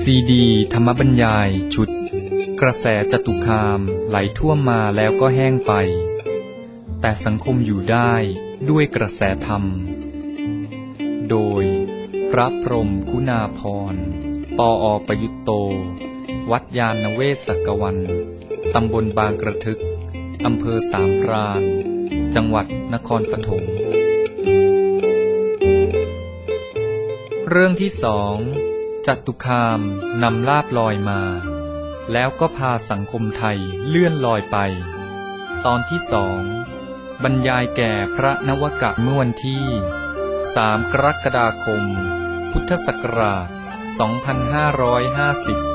ซีดีธรรมบรรยายชุดกระแสจตุคามไหลท่วมมาแล้วก็แห้งไปแต่สังคมอยู่ได้ด้วยกระแสธรรมโดยพระพรหมกุณาภรณ์ปอ.ประยุตโตวัดยานเวศกวันตำบลบางกระทึกอำเภอสามพรานจังหวัดนครปฐมเรื่องที่สองจตุคามนำลาภลอยมาแล้วก็พาสังคมไทยเลื่อนลอยไปตอนที่สองบรรยายแก่พระนวกะเมื่อวันที่3 กรกฎาคมพุทธศักราช 2550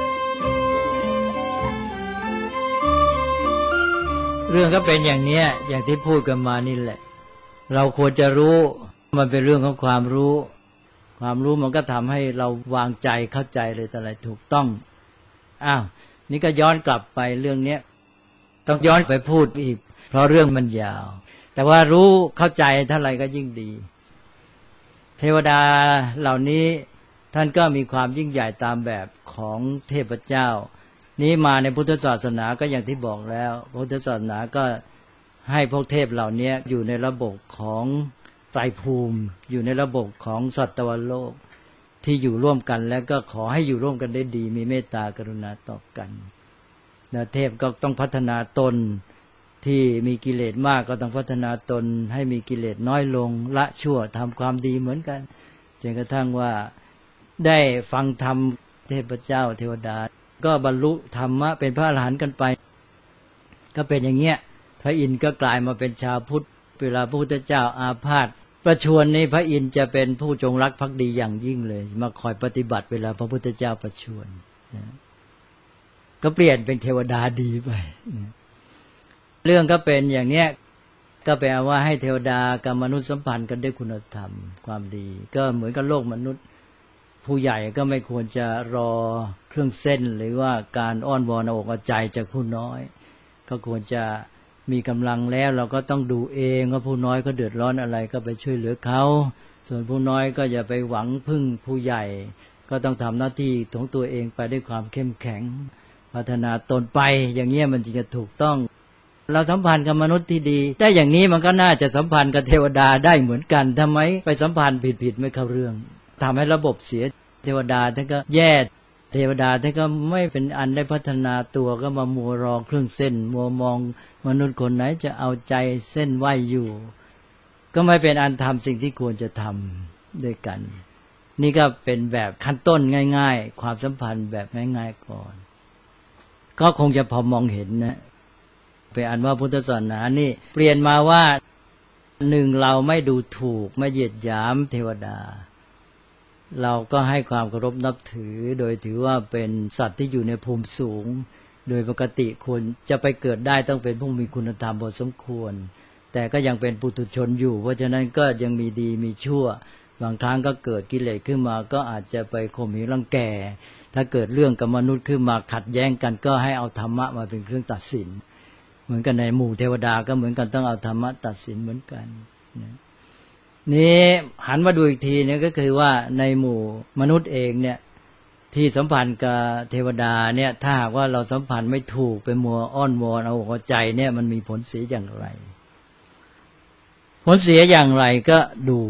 เรื่องก็เป็นอย่างนี้อย่างที่พูดกันมานี่แหละเราควรจะรู้มันเป็นเรื่องของความรู้มันก็ทำให้เราวางใจเข้าใจเลยแต่อะไรถูกต้องนี่ก็ย้อนกลับไปเรื่องนี้ต้องย้อนไปพูดอีกเพราะเรื่องมันยาวแต่ว่ารู้เข้าใจเท่าไหร่ก็ยิ่งดีเทวดาเหล่านี้ท่านก็มีความยิ่งใหญ่ตามแบบของเทพเจ้านี้มาในพุทธศาสนาก็อย่างที่บอกแล้วพุทธศาสนาก็ให้พวกเทพเหล่านี้อยู่ในระบบของไตรภูมิอยู่ในระบบของสัตวโลกที่อยู่ร่วมกันแล้วก็ขอให้อยู่ร่วมกันได้ดีมีเมตตากรุณาต่อกันนะเทพก็ต้องพัฒนาตนที่มีกิเลสมากก็ต้องพัฒนาตนให้มีกิเลสน้อยลงละชั่วทำความดีเหมือนกันจนกระทั่งว่าได้ฟังธรรมเทพเจ้าเทวดาก็บรรลุธรรมะเป็นพระอรหันต์กันไปก็เป็นอย่างเงี้ยพระอินทร์ก็กลายมาเป็นชาวพุทธเวลาพระพุทธเจ้าอาพาธประชวรนี้พระอินทร์จะเป็นผู้จงรักภักดีอย่างยิ่งเลยมาคอยปฏิบัติเวลาพระพุทธเจ้าประชวรก็เปลี่ยนเป็นเทวดาดีไปเรื่องก็เป็นอย่างเนี้ยก็แปลว่าให้เทวดากับมนุษย์สัมพันธ์กันด้วยคุณธรรมความดีก็เหมือนกับโลกมนุษย์ผู้ใหญ่ก็ไม่ควรจะรอเครื่องเส้นหรือว่าการอ้อนวอนเอาอกเอาใจจากผู้น้อยก็ควรจะมีกำลังแล้วเราก็ต้องดูเองว่าผู้น้อยก็เดือดร้อนอะไรก็ไปช่วยเหลือเขาส่วนผู้น้อยก็อย่าไปหวังพึ่งผู้ใหญ่ก็ต้องทำหน้าที่ของตัวเองไปด้วยความเข้มแข็งพัฒนาตนไปอย่างเงี้ยมันจึงจะถูกต้องเราสัมพันธ์กับมนุษย์ที่ดีได้อย่างนี้มันก็น่าจะสัมพันธ์กับเทวดาได้เหมือนกันทำไมไปสัมพันธ์ผิดไม่เข้าเรื่องทำให้ระบบเสียเทวดาท่านก็แย่เทวดาท่านก็ไม่เป็นอันได้พัฒนาตัวก็มามัวรอเครื่องเส้นมัวมองมนุษย์คนไหนจะเอาใจเส้นไหวอยู่ก็ไม่เป็นอันทำสิ่งที่ควรจะทำด้วยกันนี่ก็เป็นแบบขั้นต้นง่ายๆความสัมพันธ์แบบง่ายๆก่อนก็คงจะพอมองเห็นนะเป็นอันว่าพุทธศาสนานี่เปลี่ยนมาว่าหนึ่งเราไม่ดูถูกไม่เหยียดหยามเทวดาเราก็ให้ความเคารพนับถือโดยถือว่าเป็นสัตว์ที่อยู่ในภูมิสูงโดยปกติคนจะไปเกิดได้ต้องเป็นผู้มีคุณธรรมพอสมควรแต่ก็ยังเป็นปุถุชนอยู่เพราะฉะนั้นก็ยังมีดีมีชั่วบางครั้งก็เกิดกิเลสขึ้นมาก็อาจจะไปข่มเหงรังแกถ้าเกิดเรื่องกับมนุษย์ขึ้นมาขัดแย้งกันก็ให้เอาธรรมะมาเป็นเครื่องตัดสินเหมือนกันในหมู่เทวดาก็เหมือนกันต้องเอาธรรมะตัดสินเหมือนกันนี่หันมาดูอีกทีเนี่ยก็คือว่าในหมู่มนุษย์เองเนี่ยที่สัมพันธ์กับเทวดาเนี่ยถ้าหากว่าเราสัมพันธ์ไม่ถูกไปมัวอ้อนวอนเอาหัวใจเนี่ยมันมีผลเสียอย่างไรผลเสียอย่างไรก็ดู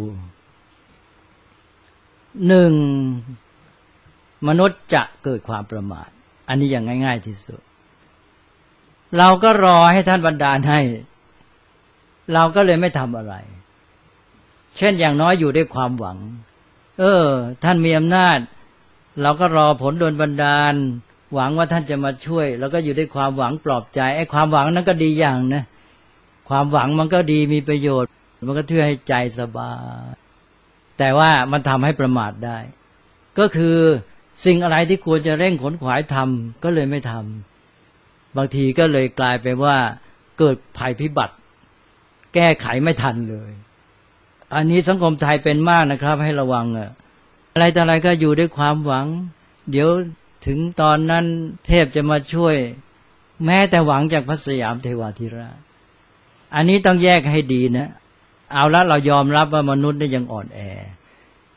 หนึ่งมนุษย์จะเกิดความประมาทอันนี้อย่างง่ายๆที่สุดเราก็รอให้ท่านบันดาลให้เราก็เลยไม่ทำอะไรเช่นอย่างน้อยอยู่ด้วยความหวังท่านมีอำนาจเราก็รอผลโดนบันดาลหวังว่าท่านจะมาช่วยแล้วก็อยู่ด้วยความหวังปลอบใจไอ้ความหวังนั้นก็ดีอย่างนะความหวังมันก็ดีมีประโยชน์มันก็ช่วยให้ใจสบายแต่ว่ามันทำให้ประมาทได้ก็คือสิ่งอะไรที่ควรจะเร่งขนขวายทำก็เลยไม่ทำบางทีก็เลยกลายเป็นว่าเกิดภัยพิบัติแก้ไขไม่ทันเลยอันนี้สังคมไทยเป็นมากนะครับให้ระวังอะไรแต่อะไรก็อยู่ด้วยความหวังเดี๋ยวถึงตอนนั้นเทพจะมาช่วยแม้แต่หวังจากพระสยามเทวาธิราชอันนี้ต้องแยกให้ดีนะเอาละเรายอมรับว่ามนุษย์เนี่ยยังอ่อนแอ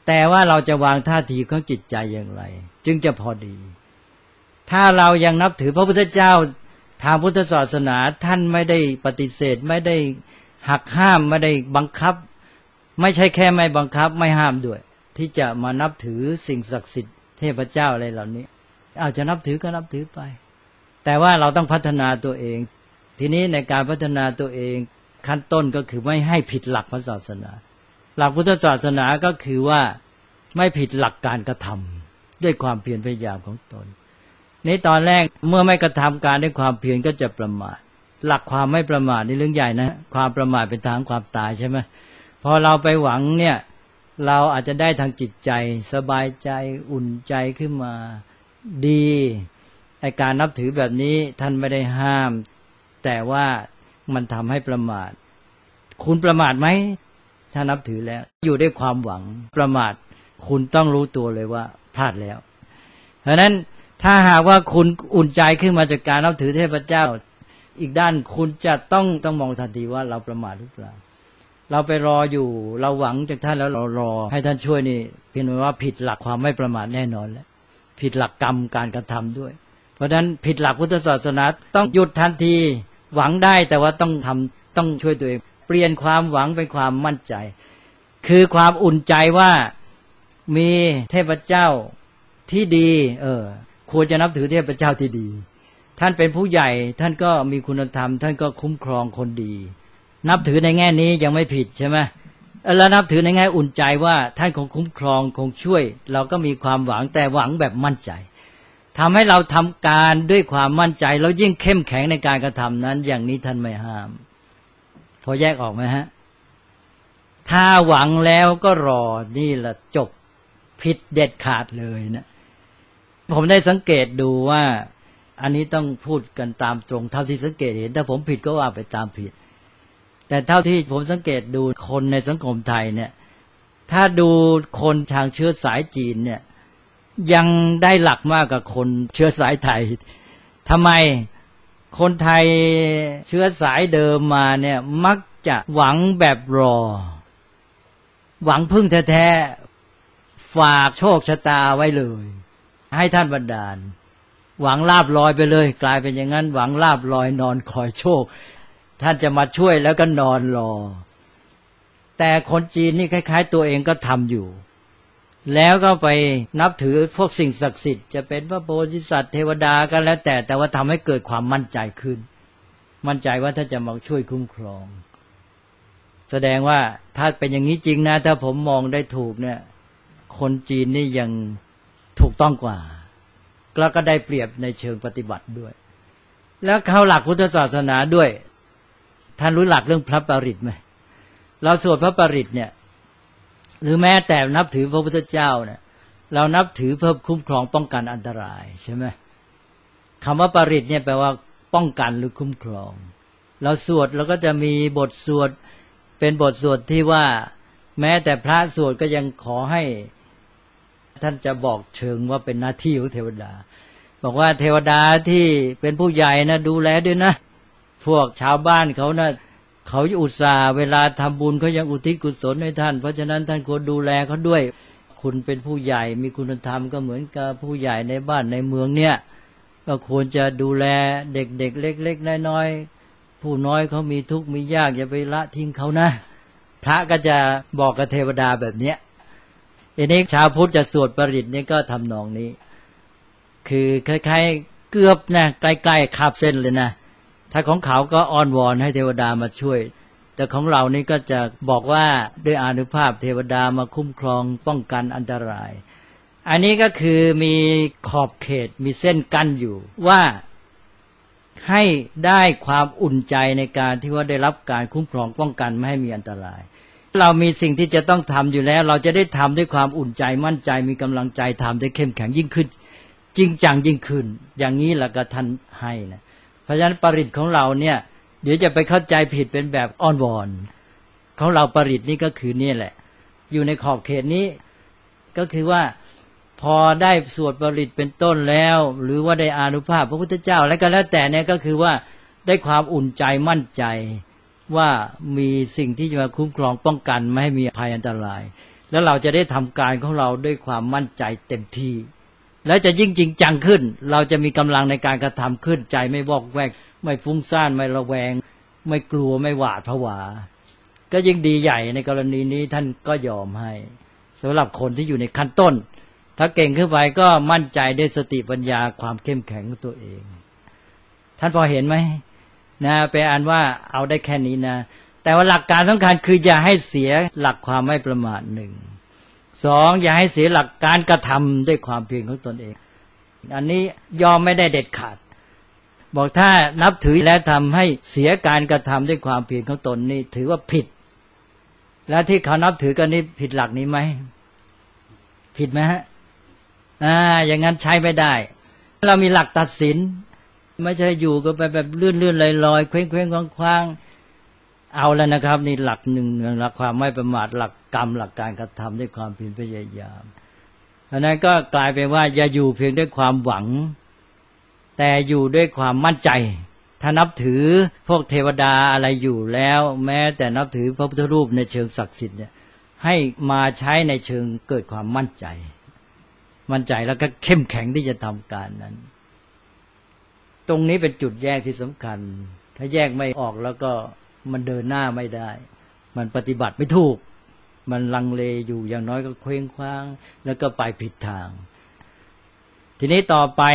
แต่ว่าเราจะวางท่าทีของจิตใจอย่างไรจึงจะพอดีถ้าเรายังนับถือพระพุทธเจ้าทางพุทธศาสนาท่านไม่ได้ปฏิเสธไม่ได้หักห้ามไม่ได้บังคับไม่ใช่แค่ไม่บังคับไม่ห้ามด้วยที่จะมานับถือสิ่งศักดิ์สิทธิ์เทพเจ้าอะไรเหล่านี้เอาจะนับถือก็นับถือไปแต่ว่าเราต้องพัฒนาตัวเองทีนี้ในการพัฒนาตัวเองขั้นต้นก็คือไม่ให้ผิดหลักพระศาสนาหลักพุทธศาสนาก็คือว่าไม่ผิดหลักการกระทำด้วยความเพียรพยายามของตนในตอนแรกเมื่อไม่กระทำการด้วยความเพียรก็จะประมาทหลักความไม่ประมาทนี่เรื่องใหญ่นะความประมาทเป็นทางความตายใช่ไหมพอเราไปหวังเนี่ยเราอาจจะได้ทางจิตใจสบายใจอุ่นใจขึ้นมาดีไอ้การนับถือแบบนี้ท่านไม่ได้ห้ามแต่ว่ามันทำให้ประมาทคุณประมาทไหมถ้านับถือแล้วอยู่ด้วยความหวังประมาทคุณต้องรู้ตัวเลยว่าพลาดแล้วเพราะนั้นถ้าหากว่าคุณอุ่นใจขึ้นมาจากการนับถือเทพเจ้าอีกด้านคุณจะต้องมองทันทีว่าเราประมาทหรือเปล่าเราไปรออยู่เราหวังจากท่านแล้วเรารอให้ท่านช่วยนี่เพียงแต่ว่าผิดหลักความไม่ประมาทแน่นอนแล้วผิดหลักกรรมการกระทำด้วยเพราะฉะนั้นผิดหลักพุทธศาสนาต้องหยุดทันทีหวังได้แต่ว่าต้องช่วยตัวเองเปลี่ยนความหวังเป็นความมั่นใจคือความอุ่นใจว่ามีเทพเจ้าที่ดีควรจะนับถือเทพเจ้าที่ดีท่านเป็นผู้ใหญ่ท่านก็มีคุณธรรมท่านก็คุ้มครองคนดีนับถือในแง่นี้ยังไม่ผิดใช่ไหมแล้วนับถือในแง่อุ่นใจว่าท่านคงคุ้มครองคงช่วยเราก็มีความหวังแต่หวังแบบมั่นใจทำให้เราทำการด้วยความมั่นใจแล้วยิ่งเข้มแข็งในการกระทำนั้นอย่างนี้ท่านไม่ห้ามพอแยกออกไหมฮะถ้าหวังแล้วก็รอนี่แหละจบผิดเด็ดขาดเลยนะผมได้สังเกตดูว่าอันนี้ต้องพูดกันตามตรงเท่าที่สังเกตเห็นถ้าผมผิดก็ว่าไปตามผิดแต่เท่าที่ผมสังเกตดูคนในสังคมไทยเนี่ยถ้าดูคนทางเชื้อสายจีนเนี่ยยังได้หลักมากกว่าคนเชื้อสายไทยทำไมคนไทยเชื้อสายเดิมมาเนี่ยมักจะหวังแบบรอหวังพึ่งแท้ๆฝากโชคชะตาไว้เลยให้ท่านบันดาลหวังลาภลอยไปเลยกลายเป็นอย่างนั้นหวังลาภลอยนอนคอยโชคท่านจะมาช่วยแล้วก็นอนรอแต่คนจีนนี่คล้ายๆตัวเองก็ทำอยู่แล้วก็ไปนับถือพวกสิ่งศักดิ์สิทธิ์จะเป็นพระโพธิสัตว์เทวดาก็แล้วแต่ว่าทำให้เกิดความมั่นใจขึ้นมั่นใจว่าท่านจะมาช่วยคุ้มครองแสดงว่าถ้าเป็นอย่างนี้จริงนะถ้าผมมองได้ถูกเนี่ยคนจีนนี่ยังถูกต้องกว่าแล้วก็ได้เปรียบในเชิงปฏิบัติด้วยแล้วเข้าหลักพุทธศาสนาด้วยท่านรู้หลักเรื่องพระปริตรไหมเราสวดพระปริตรเนี่ยหรือแม้แต่นับถือพระพุทธเจ้าเนี่ยเรานับถือเพื่อคุ้มครองป้องกันอันตรายใช่ไหมคำว่าปริตรเนี่ยแปลว่าป้องกันหรือคุ้มครองเราสวดเราก็จะมีบทสวดเป็นบทสวดที่ว่าแม้แต่พระสวดก็ยังขอให้ท่านจะบอกเชิงว่าเป็นหน้าที่ของเทวดาบอกว่าเทวดาที่เป็นผู้ใหญ่นะดูแลด้วยนะพวกชาวบ้านเขานะเขาอุตส่าห์เวลาทำบุญเขายังอุทิศกุศลให้ท่านเพราะฉะนั้นท่านควรดูแลเขาด้วยคุณเป็นผู้ใหญ่มีคุณธรรมก็เหมือนกับผู้ใหญ่ในบ้านในเมืองเนี่ยก็ควรจะดูแลเด็กๆเล็กๆน้อยๆผู้น้อยเขามีทุกข์มียากอย่าไปละทิ้งเขานะพระก็จะบอกกับเทวดาแบบเนี้ยอันนี้ชาวพุทธจะสวดปริตรนี่ก็ทำนองนี้คือคล้ายๆเกือบนะใกล้ๆคาบเส้นเลยนะถ้าของเขาก็อ้อนวอนให้เทวดามาช่วยแต่ของเรานี่ก็จะบอกว่าด้วยอานุภาพเทวดามาคุ้มครองป้องกันอันตรายอันนี้ก็คือมีขอบเขตมีเส้นกั้นอยู่ว่าให้ได้ความอุ่นใจในการที่ว่าได้รับการคุ้มครองป้องกันไม่ให้มีอันตรายเรามีสิ่งที่จะต้องทำอยู่แล้วเราจะได้ทำด้วยความอุ่นใจมั่นใจมีกำลังใจทำได้เข้มแข็งยิ่งขึ้นจริงจังยิ่งขึ้นอย่างนี้แหละก็ท่านให้นะเพราะฉะนั้นปริตรของเราเนี่ยเดี๋ยวจะไปเข้าใจผิดเป็นแบบอ้อนวอนของเราปริตรนี่ก็คือนี่แหละอยู่ในขอบเขตนี้ก็คือว่าพอได้สวดปริตรเป็นต้นแล้วหรือว่าได้อานุภาพพระพุทธเจ้าแล้วก็แล้วแต่เนี่ยก็คือว่าได้ความอุ่นใจมั่นใจว่ามีสิ่งที่จะมาคุ้มครองป้องกันไม่ให้มีภัยอันตรายแล้วเราจะได้ทำการของเราด้วยความมั่นใจเต็มที่แล้วจะยิ่งจริงจังขึ้นเราจะมีกำลังในการกระทำขึ้นใจไม่วอกแวกไม่ฟุ้งซ่านไม่ระแวงไม่กลัวไม่หวาดผวาก็ยิ่งดีใหญ่ในกรณีนี้ท่านก็ยอมให้สำหรับคนที่อยู่ในขั้นต้นถ้าเก่งขึ้นไปก็มั่นใจด้วยสติปัญญาความเข้มแข็งของตัวเองท่านพอเห็นไหมนะไปอ่านว่าเอาได้แค่นี้นะแต่ว่าหลักการสำคัญคืออย่าให้เสียหลักความไม่ประมาทหนึ่งสองอย่าให้เสียหลักการกระทำด้วยความเพียรของตนเองอันนี้ยอมไม่ได้เด็ดขาดบอกถ้านับถือแล้วทำให้เสียการกระทำด้วยความเพียรของตนนี่ถือว่าผิดแล้วที่เขานับถือกันนี่ผิดหลักนี้ไหมผิดไหมฮะอย่างนั้นใช้ไม่ได้เรามีหลักตัดสินไม่ใช่อยู่ก็ไปแบบเลื่อนๆลอยๆเคว้งๆคว้างๆเอาแล้วนะครับนี่หลักหนึ่งหลักความไม่ประมาทหลักกรรมหลักการกระทำด้วยความเพียรพยายามเพราะนั้นก็กลายเป็นว่าอย่าอยู่เพียงด้วยความหวังแต่อยู่ด้วยความมั่นใจถ้านับถือพวกเทวดาอะไรอยู่แล้วแม้แต่นับถือพระพุทธรูปในเชิงศักดิ์สิทธิ์เนี่ยให้มาใช้ในเชิงเกิดความมั่นใจแล้วก็เข้มแข็งที่จะทำการนั้นตรงนี้เป็นจุดแยกที่สำคัญถ้าแยกไม่ออกแล้วก็มันเดินหน้าไม่ได้มันปฏิบัติไม่ถูกมันลังเลอยู่อย่างน้อยก็เคว้งคว้างแล้วก็ไปผิดทางทีนี้ต่อไป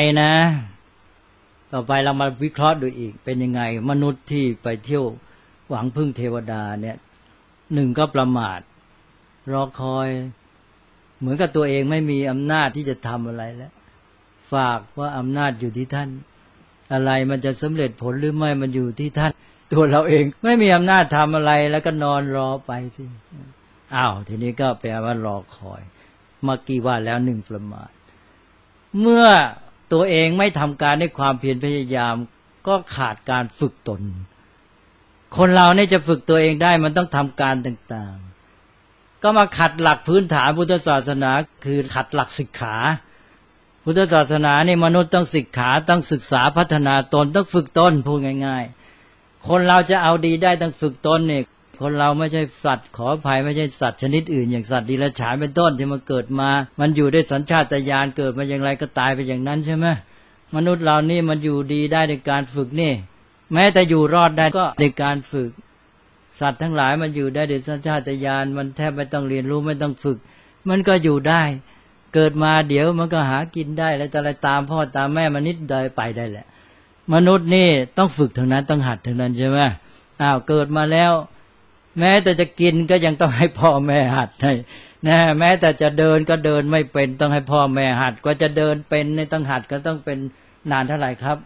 เรามาวิเคราะห์ดูอีกเป็นยังไงมนุษย์ที่ไปเที่ยวหวังพึ่งเทวดาเนี่ยหนึ่งก็ประมาทรอคอยเหมือนกับตัวเองไม่มีอำนาจที่จะทำอะไรแล้วฝากว่าอำนาจอยู่ที่ท่านอะไรมันจะสำเร็จผลหรือไม่มันอยู่ที่ท่านตัวเราเองไม่มีอำนาจทำอะไรแล้วก็นอนรอไปสิทีนี้ก็แปลว่ารอคอยเมื่อกี้ว่าแล้วหนึ่งประมาทเมื่อตัวเองไม่ทำการด้วยความเพียรพยายามก็ขาดการฝึกตนคนเราเนี่ยจะฝึกตัวเองได้มันต้องทำการต่างๆก็มาขัดหลักพื้นฐานพุทธศาสนาคือขัดหลักสิกขาพุทธศาสนาเนี่ยมนุษย์ต้องสิกขาต้องศึกษาพัฒนาตนต้องฝึกตนพูดง่ายๆคนเราจะเอาดีได้ต้องฝึกตนเนี่ยคนเราไม่ใช่สัตว์ขออภัยไม่ใช่สัตว์ชนิดอื่นอย่างสัตว์ดิรัจฉานเป็นต้นที่มันเกิดมามันอยู่ด้วยสัญชาตญาณเกิดมาอย่างไรก็ตายไปอย่างนั้นใช่ไหมมนุษย์เรานี่มันอยู่ดีได้ในการฝึกนี่แม้แต่อยู่รอดได้ก็ในการฝึกสัตว์ทั้งหลายมันอยู่ได้ด้วยสัญชาตญาณมันแทบไม่ต้องเรียนรู้ไม่ต้องฝึกมันก็อยู่ได้เกิดมาเดี๋ยวมันก็หากินได้แล้วแต่อะไรตามพ่อตามแม่มันนิดเดียวไปได้แหละมนุษย์นี่ต้องฝึกทั้งนั้นต้องหัดทั้งนั้นใช่ไหมเกิดมาแล้วแม้แต่จะกินก็ยังต้องให้พ่อแม่หัดให้นะแม้แต่จะเดินก็เดินไม่เป็นต้องให้พ่อแม่หัดกว่าจะเดินเป็นเนี่ยต้องหัดก็ต้องเป็นนานเท่าไหร่ครับ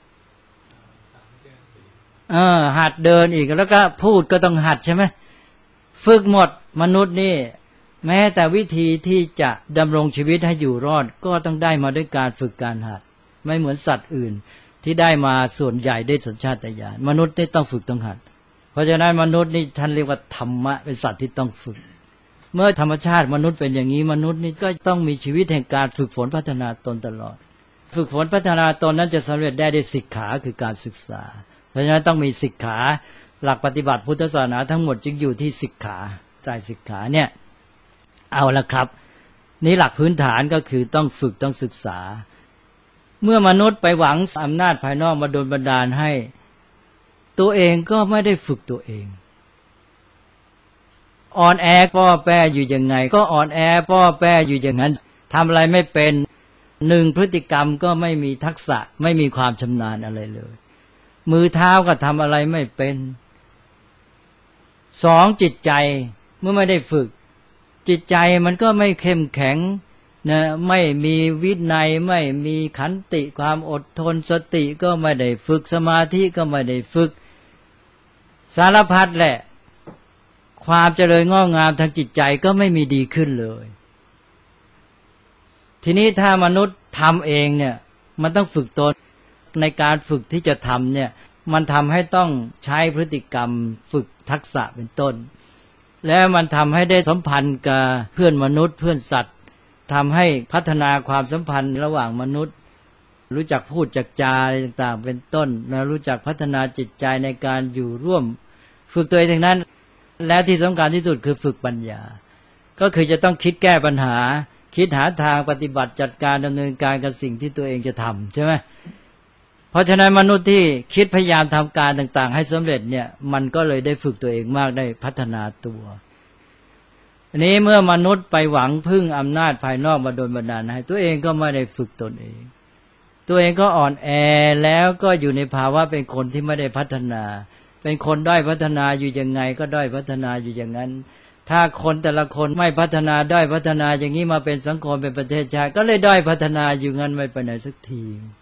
หัดเดินอีกแล้วก็พูดก็ต้องหัดใช่ไหมฝึกหมดมนุษย์นี่แม้แต่วิธีที่จะดำรงชีวิตให้อยู่รอดก็ต้องได้มาด้วยการฝึกการหัดไม่เหมือนสัตว์อื่นที่ได้มาส่วนใหญ่ด้วยสัญชาตญาณมนุษย์นี่ต้องฝึกต้องหัดเพราะฉะนั้นมนุษย์นี่ท่านเรียกว่าธรรมะเป็นสัตว์ที่ต้องฝึกเมื่อธรรมชาติมนุษย์เป็นอย่างนี้มนุษย์นี่ก็ต้องมีชีวิตแห่งการฝึกฝนพัฒนาตนตลอดฝึกฝนพัฒนาตนนั้นจะสำเร็จได้ด้วยสิกขาคือการศึกษาเพราะฉะนั้นต้องมีสิกขาหลักปฏิบัติพุทธศาสนาทั้งหมดจึงอยู่ที่สิกขาใจสิกขาเนี่ยเอาละครับนี่หลักพื้นฐานก็คือต้องฝึกต้องศึกษาเมื่อมนุษย์ไปหวังอำนาจภายนอกมาโดนบันดาลให้ตัวเองก็ไม่ได้ฝึกตัวเองอ่อนแอป้อแป้อยู่ยังไงก็อ่อนแอป้อแป้อยู่อย่างนั้นทำอะไรไม่เป็นหนึ่งพฤติกรรมก็ไม่มีทักษะไม่มีความชำนาญอะไรเลยมือเท้าก็ทำอะไรไม่เป็นสองจิตใจเมื่อไม่ได้ฝึกจิตใจมันก็ไม่เข้มแข็งนะไม่มีวินัยไม่มีขันติความอดทนสติก็ไม่ได้ฝึกสมาธิก็ไม่ได้ฝึกสารพัดแหละความเจริญงอกงามทางจิตใจก็ไม่มีดีขึ้นเลยทีนี้ถ้ามนุษย์ทำเองเนี่ยมันต้องฝึกตนในการฝึกที่จะทำเนี่ยมันทำให้ต้องใช้พฤติกรรมฝึกทักษะเป็นต้นและมันทำให้ได้สัมพันธ์กับเพื่อนมนุษย์เพื่อนสัตว์ทำให้พัฒนาความสัมพันธ์ระหว่างมนุษย์รู้จักพูดจักจาอะไรต่างๆเป็นต้นนะรู้จักพัฒนาจิตใจในการอยู่ร่วมฝึกตัวเองทั้งนั้นและที่สำคัญที่สุดคือฝึกปัญญาก็คือจะต้องคิดแก้ปัญหาคิดหาทางปฏิบัติจัดการดำเนินการกับสิ่งที่ตัวเองจะทำใช่ไหมเพราะฉะนั้นมนุษย์ที่คิดพยายามทำการต่างๆให้สำเร็จเนี่ยมันก็เลยได้ฝึกตัวเองมากได้พัฒนาตัวอันนี้เมื่อมนุษย์ไปหวังพึ่งอำนาจภายนอกมาโดนบันดาลให้ตัวเองก็ไม่ได้ฝึกตนเองตัวเองก็อ่อนแอแล้วก็อยู่ในภาวะเป็นคนที่ไม่ได้พัฒนาเป็นคนด้อยพัฒนาอยู่ยังไงก็ด้อยพัฒนาอยู่อย่างนั้นถ้าคนแต่ละคนไม่พัฒนาด้อยพัฒนาอย่างนี้มาเป็นสังคมเป็นประเทศชาติก็เลยด้อยพัฒนาอยู่งั้นไม่ไปไหนสักที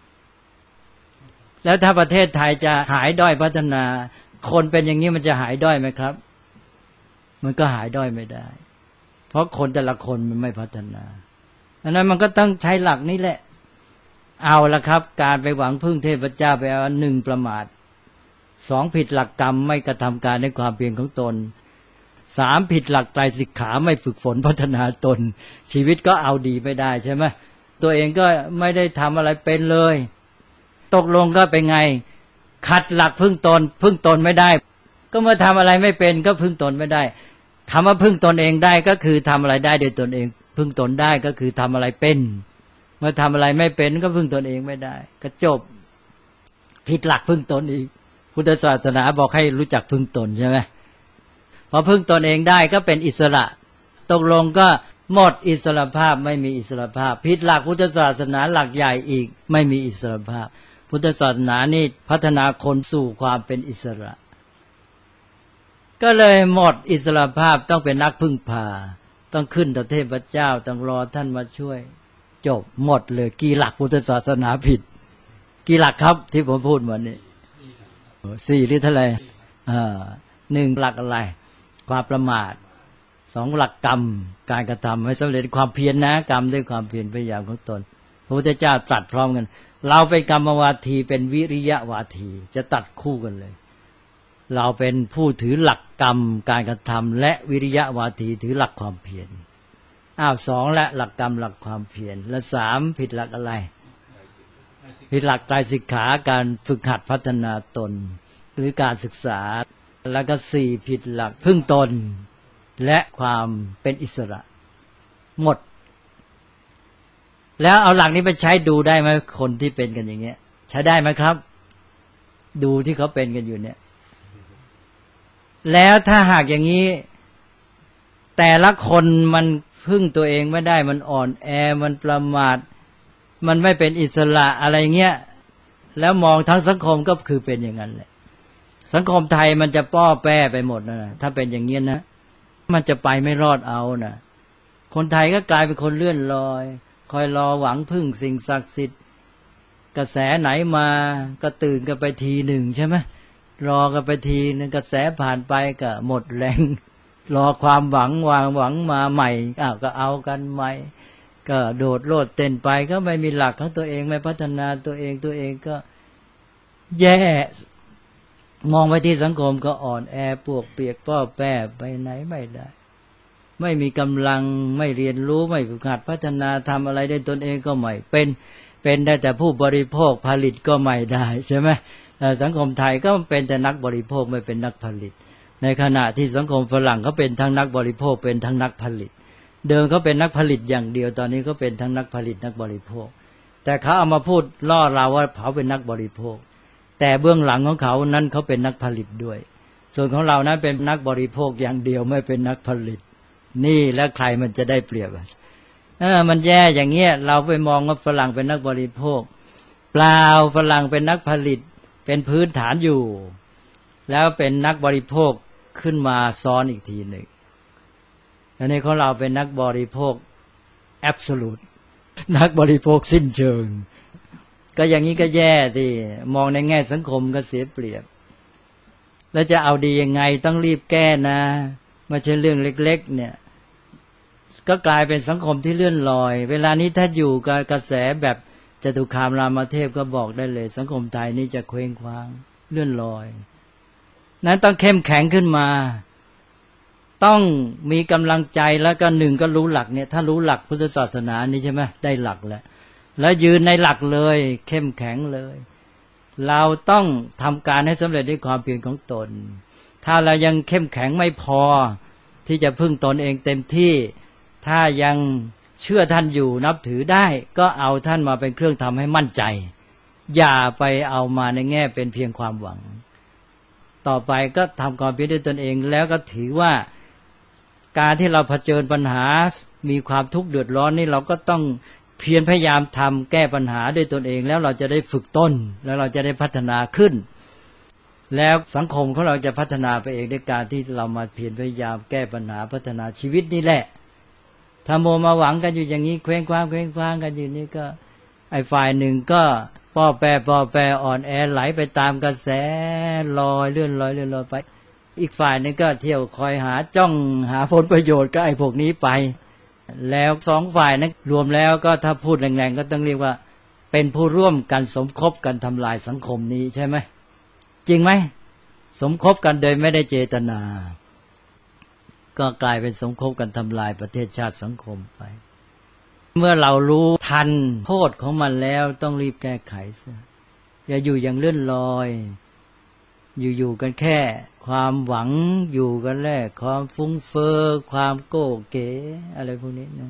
แล้วถ้าประเทศไทยจะหายด้อยพัฒนาคนเป็นอย่างนี้มันจะหายด้อยไหมครับมันก็หายด้อยไม่ได้เพราะคนแต่ละคนมันไม่พัฒนาอันนั้นมันก็ต้องใช้หลักนี้แหละเอาละครับการไปหวังพึ่งเทพเจ้าไปเอาหนึ่งประมาทสองผิดหลักกรรมไม่กระทำการในความเพียรของตนสามผิดหลักไตรสิกขาไม่ฝึกฝนพัฒนาตนชีวิตก็เอาดีไม่ได้ใช่ไหมตัวเองก็ไม่ได้ทำอะไรเป็นเลยตกลงก็เป็นไงขัดหลักพึ่งตนไม่ได้ก็เมื่อทำอะไรไม่เป็นก็พึ่งตนไม่ได้คำว่าพึ่งตนเองได้ก็คือทำอะไรได้โดยตนเองพึ่งตนได้ก็คือทำอะไรเป็นเมื่อทำอะไรไม่เป็นก็พึ่งตนเองไม่ได้ก็จบผิดหลักพึ่งตนอีกพุทธศาสนาบอกให้รู้จักพึ่งตนใช่ไหมพอพึ่งตนเองได้ก็เป็นอิสระตกลงก็หมดอิสรภาพไม่มีอิสรภาพผิดหลักพุทธศาสนาหลักใหญ่อีกไม่มีอิสรภาพพุทธศาสนานี่พัฒนาคนสู่ความเป็นอิสระก็เลยหมดอิสรภาพต้องเป็นนักพึ่งพาต้องขึ้นต่อเทพเจ้าต้องรอท่านมาช่วยจบหมดเลยกี่หลักพุทธศาสนาผิดกี่หลักครับที่ผมพูดมานี่สี่หรือเท่าไหร่หนึ่งหลักอะไรความประมาทสองหลักกรรมการกระทำให้สำเร็จความเพียรนะกรรมด้วยความเพียรพยายามของตนพระพุทธเจ้าตรัสพร้อมกันเราเป็นกรรมวาทีเป็นวิริยะวาทีจะตัดคู่กันเลยเราเป็นผู้ถือหลักกรรมการกระทำและวิริยะวาทีถือหลักความเพียรสองและหลักกรรมหลักความเพียรและสามผิดหลักอะไรผิดหลักไตรสิกขาการฝึกหัดพัฒนาตนหรือการศึกษาแล้วก็สี่ผิดหลักพึ่งตนและความเป็นอิสระหมดแล้วเอาหลักนี้ไปใช้ดูได้ไหมคนที่เป็นกันอย่างเงี้ยใช้ได้ไหมครับดูที่เขาเป็นกันอยู่เนี่ยแล้วถ้าหากอย่างนี้แต่ละคนมันพึ่งตัวเองไม่ได้มันอ่อนแอมันประมาทมันไม่เป็นอิสระอะไรเงี้ยแล้วมองทั้งสังคมก็คือเป็นอย่างนั้นแหละสังคมไทยมันจะป้อแป้ไปหมดนะถ้าเป็นอย่างนี้นะมันจะไปไม่รอดเอานะคนไทยก็กลายเป็นคนเลื่อนลอยคอยรอหวังพึ่งสิ่งศักดิ์สิทธิ์กระแสไหนมาก็ตื่นกันไปทีหนึ่งใช่ไหมรอกันไปทีนึงกระแสผ่านไปก็หมดแรงรอความหวังมาใหม่ก็เอากันใหม่ก็โดดโลดเต้นไปก็ไม่มีหลักของตัวเองไม่พัฒนาตัวเองก็แย่มองไปที่สังคมก็อ่อนแอปวกเปียกป้อแป้ไปไหนไม่ได้ไม่มีกำลังไม่เรียนรู้ไม่ฝึกหัดพัฒนาทำอะไรได้ตนเองก็ไม่เป็นได้แต่ผู้บริโภคผลิตก็ไม่ได้ใช่ไหมสังคมไทยก็เป็นแต่นักบริโภคไม่เป็นนักผลิตในขณะที่สังคมฝรั่งเขาเป็นทั้งนักบริโภคเป็นทั้งนักผลิตเดิมเขาเป็นนักผลิตอย่างเดียวตอนนี้เขาเป็นทั้งนักผลิตนักบริโภคแต่เขาเอามาพูดล่อเราว่าเขาเป็นนักบริโภคแต่เบื้องหลังของเขานั้นเขาเป็นนักผลิตด้วยส่วนของเรานั้นเป็นนักบริโภคอย่างเดียวไม่เป็นนักผลิตนี่แล้วใครมันจะได้เปรียบมันแย่อย่างเงี้ยเราไปมองว่าฝรั่งเป็นนักบริโภคเปล่าฝรั่งเป็นนักผลิตเป็นพื้นฐานอยู่แล้วเป็นนักบริโภคขึ้นมาซ้อนอีกทีหนึ่งอันนี้ของเราเป็นนักบริโภคแอบสูตนักบริโภคสิ้นเชิงก็อย่างนี้ก็แย่สิมองในแง่สังคมก็เสียเปรียบแล้วจะเอาดียังไงต้องรีบแก้นะไม่ใช่เรื่องเล็กๆเนี่ยก็กลายเป็นสังคมที่เลื่อนลอยเวลานี้ถ้าอยู่กับกระแสแบบจตุคามรามเทพก็บอกได้เลยสังคมไทยนี่จะเคว้งคว้างเลื่อนลอยนั้นต้องเข้มแข็งขึ้นมาต้องมีกำลังใจแล้วก็หนึ่งก็รู้หลักเนี่ยถ้ารู้หลักพุทธศาสนานี่ใช่ไหมได้หลักแล้วยืนในหลักเลยเข้มแข็งเลยเราต้องทำการให้สำเร็จด้วยความเพียรของตนถ้าเรายังเข้มแข็งไม่พอที่จะพึ่งตนเองเต็มที่ถ้ายังเชื่อท่านอยู่นับถือได้ก็เอาท่านมาเป็นเครื่องทำให้มั่นใจอย่าไปเอามาในแง่เป็นเพียงความหวังต่อไปก็ทำความเพียรด้วยตนเองแล้วก็ถือว่าการที่เราเผชิญปัญหามีความทุกข์เดือดร้อนนี่เราก็ต้องเพียรพยายามทำแก้ปัญหาด้วยตนเองแล้วเราจะได้ฝึกต้นแล้วเราจะได้พัฒนาขึ้นแล้วสังคมของเราจะพัฒนาไปเองด้วยการที่เรามาเพียรพยายามแก้ปัญหาพัฒนาชีวิตนี่แหละถ้าโมมาหวังกันอยู่อย่างนี้เคว้งคว้างกันอยู่นี่ก็ไอ้ฝ่ายหนึ่งก็ป้อแปรอ่อนแอไหลไปตามกระแสลอยเลื่อนลอยไปอีกฝ่ายนึงก็เที่ยวคอยหาจ้องหาผลประโยชน์กับไอ้พวกนี้ไปแล้วสองฝ่ายนั้นรวมแล้วก็ถ้าพูดแรงๆก็ต้องเรียกว่าเป็นผู้ร่วมกันสมคบกันทำลายสังคมนี้ใช่ไหมจริงไหมสมคบกันโดยไม่ได้เจตนาก็กลายเป็นสมคบกันทำลายประเทศชาติสังคมไปเมื่อเรารู้ทันโทษของมันแล้วต้องรีบแก้ไขซะอย่าอยู่อย่างเลื่อนลอยอยู่กันแค่ความหวังอยู่กันแลกความฟุ้งเฟ้อความโก้เก๋อะไรพวกนี้นะ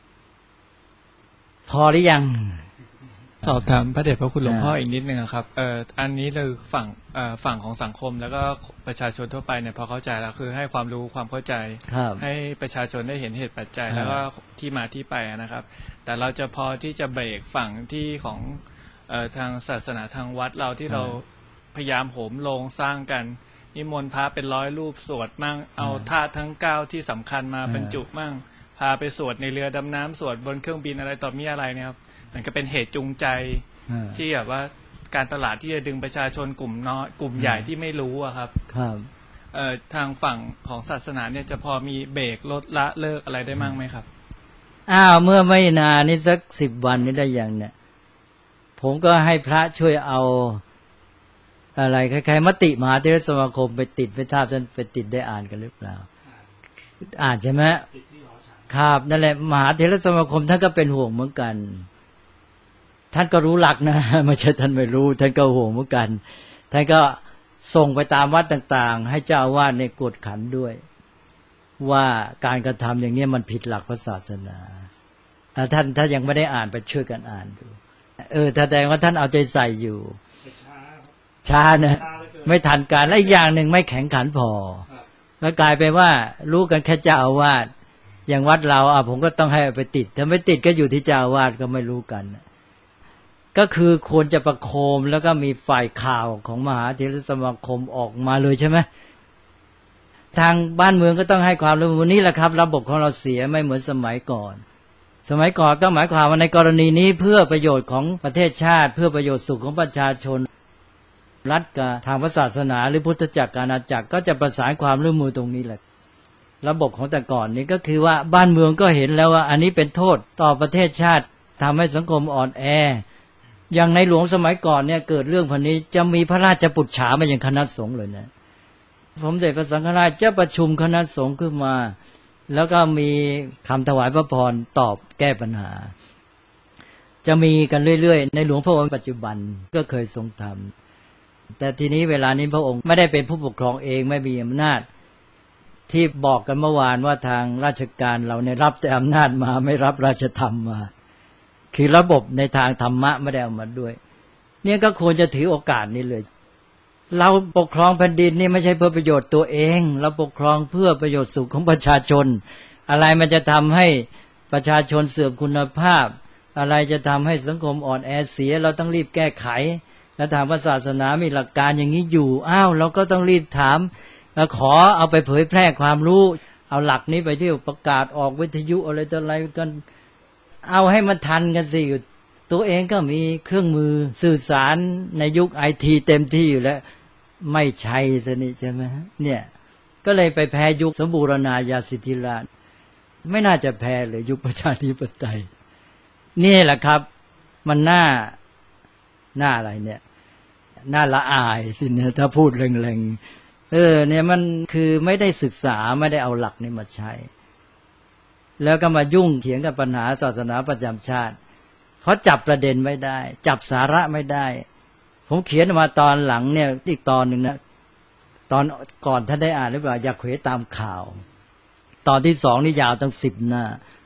พอหรือยังสอบถามพระเดชพระคุณหลวงพ่ออีกนิดนึงครับอันนี้คือฝั่งของสังคมแล้วก็ประชาชนทั่วไปเนี่ยพอเข้าใจแล้วคือให้ความรู้ความเข้าใจให้ประชาชนได้เห็นเหตุปัจจัยแล้วก็ที่มาที่ไปนะครับแต่เราจะพอที่จะเบรกฝั่งที่ของทางศาสนาทางวัดเราที่เราพยายามโหมโรงสร้างกันนิมนต์พระเป็น100 รูปสวดมั่งเอาธาตุทั้ง9ที่สำคัญมาบรรจุมั่งพาไปสวดในเรือดำน้ำสวดบนเครื่องบินอะไรต่อมีอะไรเนี่ยครับมันก็เป็นเหตุจูงใจที่แบบว่าการตลาดที่จะดึงประชาชนกลุ่มน้อยกลุ่มใหญ่ที่ไม่รู้อะครับทางฝั่งของศาสนาเนี่ยจะพอมีเบรกลดละเลิกอะไรได้มั่งไหมครับเมื่อไม่นานนี้สัก10 วันนี้ได้อย่างเนี่ยผมก็ให้พระช่วยเอาอะไรคล้ายๆมติมหาเถรสมาคมไปติดไปทราบท่านไปติดได้อ่านกันหรือเปล่าอ่านใช่ไหมครับนั่นแหละมหาเถรสมาคมท่านก็เป็นห่วงเหมือนกันท่านก็รู้หลักนะไม่ใช่ท่านไม่รู้ท่านก็ห่วงเหมือนกันท่านก็ส่งไปตามวัดต่างๆให้เจ้าอาวาสเนี่ยกวดขันด้วยว่าการกระทำอย่างนี้มันผิดหลักพระศาสนาท่านถ้ายังไม่ได้อ่านไปช่วยกันอ่านดูแสดงว่าท่านเอาใจใส่อยู่ช้านะไม่ทันการและอีกอย่างหนึ่งไม่แข็งขันพอแล้วกลายเป็นว่ารู้กันแค่เจ้าอาวาสอย่างวัดเราผมก็ต้องให้ไปติดถ้าไม่ติดก็อยู่ที่เจ้าอาวาสก็ไม่รู้กันก็คือควรจะประโคมแล้วก็มีฝ่ายข่าวของมหาเถรสมาคมออกมาเลยใช่ไหมทางบ้านเมืองก็ต้องให้ความร่วมมือนี่แหละครับระบบของเราเสียไม่เหมือนสมัยก่อนก็หมายความว่าในกรณีนี้เพื่อประโยชน์ของประเทศชาติเพื่อประโยชน์สุขของประชาชนรัฐกับทางศาสนาหรือพุทธจักรอาณาจักรก็จะประสานความร่วมมือตรงนี้แหละระบบของแต่ก่อนนี้ก็คือว่าบ้านเมืองก็เห็นแล้วว่าอันนี้เป็นโทษต่อประเทศชาติทำให้สังคมอ่อนแออย่างในหลวงสมัยก่อนเนี่ยเกิดเรื่องพันนี้จะมีพระราชปุจฉามาอย่างคณะสงฆ์เลยนะสมเด็จพระสังฆราชจะประชุมคณะสงฆ์ขึ้นมาแล้วก็มีคำถวายพระพรตอบแก้ปัญหาจะมีกันเรื่อยๆในหลวงพระองค์ปัจจุบันก็เคยทรงทำแต่ทีนี้เวลานี้พระองค์ไม่ได้เป็นผู้ปกครองเองไม่มีอำนาจที่บอกกันเมื่อวานว่าทางราชการเราเนี่ยรับแต่อำนาจมาไม่รับราชธรรมมาคือระบบในทางธรรมะไม่ได้เอามาด้วยเนี่ยก็ควรจะถือโอกาสนี้เลยเราปกครองแผ่นดินนี่ไม่ใช่เพื่อประโยชน์ตัวเองเราปกครองเพื่อประโยชน์สุขของประชาชนอะไรมันจะทำให้ประชาชนเสื่อมคุณภาพอะไรจะทำให้สังคมอ่อนแอเสียเราต้องรีบแก้ไขและทางศาสนามีหลักการอย่างนี้อยู่เราก็ต้องรีบถามขอเอาไปเผยแพร่ความรู้เอาหลักนี้ไปที่ประกาศออกวิทยุอะไรต่ออะไรกันเอาให้มันทันกันสิตัวเองก็มีเครื่องมือสื่อสารในยุคITเต็มที่อยู่แล้วไม่ใช่ซะนี่ใช่ไหมเนี่ยก็เลยไปแพ้ยุคสมบูรณาญาสิทธิราชไม่น่าจะแพ้เลยยุคประชาธิปไตยนี่แหละครับมันน่าอะไรเนี่ยน่าละอายสิเนี่ยถ้าพูดแรงๆเนี่ยมันคือไม่ได้ศึกษาไม่ได้เอาหลักนี้มาใช้แล้วก็มายุ่งเถียงกับปัญหาศาสนาประจำชาติเพราะจับประเด็นไม่ได้จับสาระไม่ได้ผมเขียนมาตอนหลังเนี่ยอีกตอนหนึ่งนะตอนก่อนท่านได้อ่านหรือเปล่าอยากเขวตามข่าวตอนที่2นี่ยาวตั้ง10 หน้า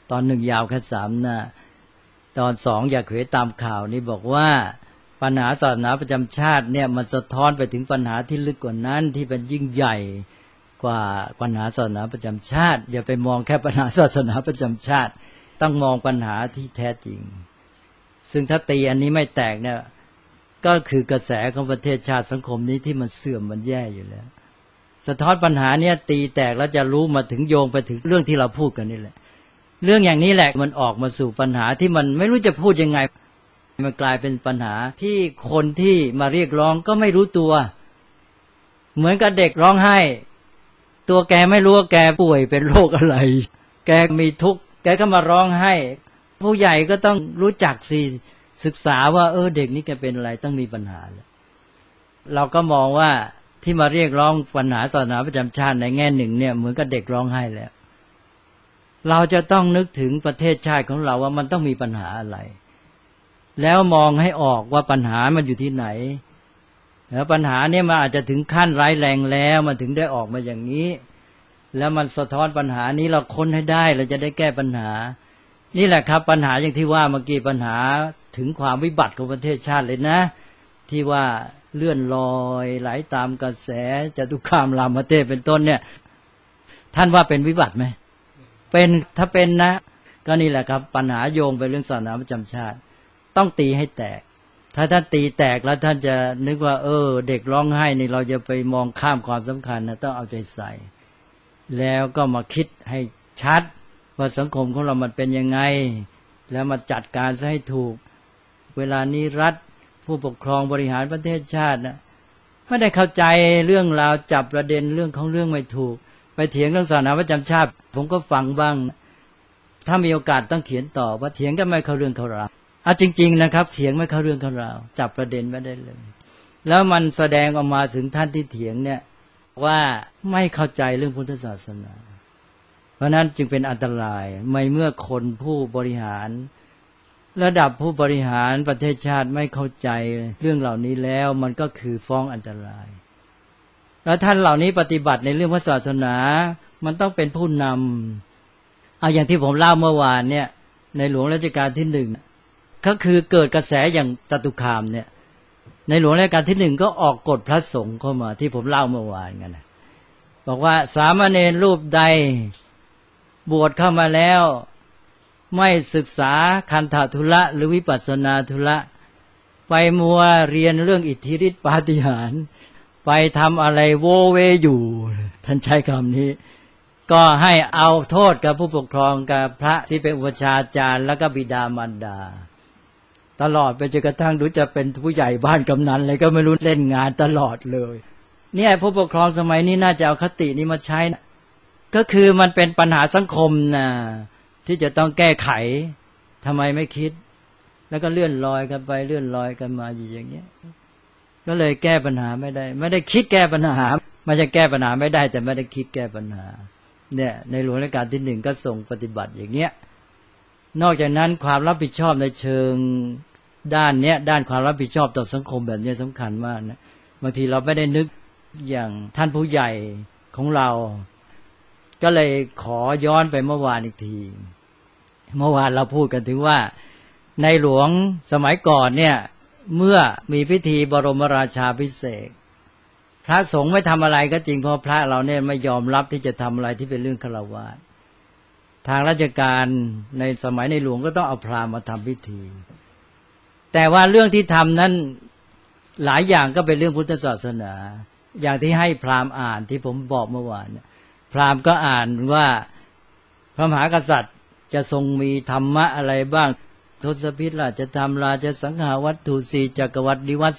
ตอนหนึ่งยาวแค่3 หน้าตอน2อย่าเขวตามข่าวนี้บอกว่าปัญหาศาสนาประจำชาติเนี่ยมันสะท้อนไปถึงปัญหาที่ลึกกว่านั้นที่เป็นยิ่งใหญ่กว่าปัญหาศาสนาประจำชาติอย่าไปมองแค่ปัญหาศาสนาประจำชาติต้องมองปัญหาที่แท้จริงซึ่งถ้าตีอันนี้ไม่แตกเนี่ยก็คือกระแสของประเทศชาติสังคมนี้ที่มันเสื่อมมันแย่อยู่แล้วสะท้อนปัญหาเนี่ยตีแตกแล้วจะรู้มาถึงโยงไปถึงเรื่องที่เราพูดกันนี่แหละเรื่องอย่างนี้แหละมันออกมาสู่ปัญหาที่มันไม่รู้จะพูดยังไงมันกลายเป็นปัญหาที่คนที่มาเรียกร้องก็ไม่รู้ตัวเหมือนกับเด็กร้องไห้ตัวแกไม่รู้ว่าแกป่วยเป็นโรคอะไรแกมีทุกข์แกก็มาร้องไห้ผู้ใหญ่ก็ต้องรู้จักสิศึกษาว่าเด็กนี้แกเป็นอะไรต้องมีปัญหาเราก็มองว่าที่มาเรียกร้องปัญหาศาสนาประจำชาติในแง่หนึ่งเนี่ยเหมือนกับเด็กร้องไห้แล้วเราจะต้องนึกถึงประเทศชาติของเราว่ามันต้องมีปัญหาอะไรแล้วมองให้ออกว่าปัญหามันอยู่ที่ไหนแล้วปัญหาเนี่ยมันอาจจะถึงขั้นร้ายแรงแล้วมันถึงได้ออกมาอย่างนี้แล้วมันสะท้อนปัญหานี้เราค้นให้ได้เราจะได้แก้ปัญหานี่แหละครับปัญหาอย่างที่ว่าเมื่อกี้ปัญหาถึงความวิบัติของประเทศชาติเลยนะที่ว่าเลื่อนลอยไหลตามกระแสจตุคามรามเทพเป็นต้นเนี่ยท่านว่าเป็นวิบัติไหมเป็นถ้าเป็นนะก็นี่แหละครับปัญหาโยงไปเรื่องศาสนาประจำชาติต้องตีให้แตกถ้าท่านตีแตกแล้วท่านจะนึกว่าเด็กร้องไห้นี่เราจะไปมองข้ามความสำคัญนะต้องเอาใจใส่แล้วก็มาคิดให้ชัดว่าสังคมของเรามันเป็นยังไงแล้วมาจัดการซะให้ถูกเวลานี้รัฐผู้ปกครองบริหารประเทศชาตินะไม่ได้เข้าใจเรื่องราวจับประเด็นเรื่องของเรื่องไม่ถูกไปเถียงเรื่องศาสนาประจำชาติผมก็ฟังบ้างถ้ามีโอกาสต้องเขียนต่อว่าเถียงก็ไม่เข้าเรื่องเข้าราวจริงๆนะครับเถียงไม่เข้าเรื่องเข้าราวจับประเด็นไม่ได้เลยแล้วมันแสดงออกมาถึงท่านที่เถียงเนี่ยว่าไม่เข้าใจเรื่องพุทธศาสนาเพราะนั้นจึงเป็นอันตรายไม่เมื่อคนผู้บริหารระดับผู้บริหารประเทศชาติไม่เข้าใจเรื่องเหล่านี้แล้วมันก็คือฟ้องอันตรายแล้วท่านเหล่านี้ปฏิบัติในเรื่องพระศาสนามันต้องเป็นผู้นำอย่างที่ผมเล่าเมื่อวานเนี่ยในหลวงรัชกาลที่1ก็คือเกิดกระแสอย่างจตุคามเนี่ยในหลวงรัชกาลที่1ก็ออกกฎพระสงฆ์เข้ามาที่ผมเล่าเมื่อวานกันนะบอกว่าสามเณรรูปใดบวชเข้ามาแล้วไม่ศึกษาคันธทุระหรือวิปัสสนาธุระไปมัวเรียนเรื่องอิทธิฤทธิปาฏิหาริย์ไปทำอะไรโวเวอยู่ท่านใช้คำนี้ก็ให้เอาโทษกับผู้ปกครองกับพระที่เป็นอุปชฌาจารย์แล้วก็บิดามารดาตลอดไปจนกระทั่งรู้จะเป็นผู้ใหญ่บ้านกำนันอะไรก็ไม่รู้เล่นงานตลอดเลยเนี่ยผู้ปกครองสมัยนี้น่าจะเอาคตินี้มาใช้ก็คือมันเป็นปัญหาสังคมนะที่จะต้องแก้ไขทำไมไม่คิดแล้วก็เลื่อนลอยกันไปเลื่อนลอยกันมาอยู่อย่างเงี้ยก็เลยแก้ปัญหาไม่ได้คิดแก้ปัญหามันจะแก้ปัญหาไม่ได้แต่ไม่ได้คิดแก้ปัญหาเนี่ยในหลวงรัชกาลที่1ก็ส่งปฏิบัติอย่างเงี้ยนอกจากนั้นความรับผิดชอบในเชิงด้านเนี้ยด้านความรับผิดชอบต่อสังคมแบบนี้สำคัญมากนะบางทีเราไม่ได้นึกอย่างท่านผู้ใหญ่ของเราก็เลยขอย้อนไปเมื่อวานอีกทีเมื่อวานเราพูดกันถึงว่าในหลวงสมัยก่อนเนี่ยเมื่อมีพิธีบรมราชาภิเษกพระสงฆ์ไม่ทำอะไรก็จริงเพราะพระเราเนี่ยไม่ยอมรับที่จะทำอะไรที่เป็นเรื่องฆราวาสทางราชการในสมัยในหลวงก็ต้องเอาพราหมณ์มาทำพิธีแต่ว่าเรื่องที่ทำนั้นหลายอย่างก็เป็นเรื่องพุทธศาสนาอย่างที่ให้พราหมณ์อ่านที่ผมบอกเมื่อวานพราหมณ์ก็อ่านว่าพระมหากษัตริย์จะทรงมีธรรมะอะไรบ้างทศพิธราชธรรมราชสังหาวัตถุ4จักรวรรดิวัตร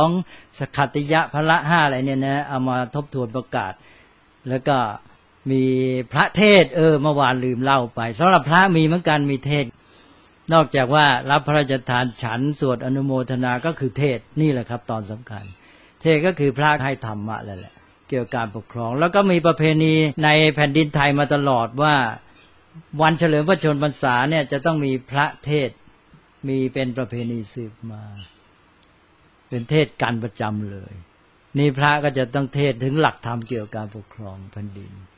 12สขัตติยะพละ5อะไรเนี่ยนะเอามาทบทวนประกาศแล้วก็มีพระเทศเมื่อวานลืมเล่าไปสำหรับพระมีเหมือนกันมีเทศนอกจากว่ารับพระราชทานฉันสวดอนุโมทนาก็คือเทศนี่แหละครับตอนสำคัญเทศก็คือพระให้ธรรมะแล้วแหละเกี่ยวกับการปกครองแล้วก็มีประเพณีในแผ่นดินไทยมาตลอดว่าวันเฉลิมพระชนมพรรษาเนี่ยจะต้องมีพระเทศมีเป็นประเพณีสืบมาเป็นเทศกันประจำเลยนี่พระก็จะต้องเทศถึงหลักธรรมเกี่ยวกับการปกครองแผ่นดิน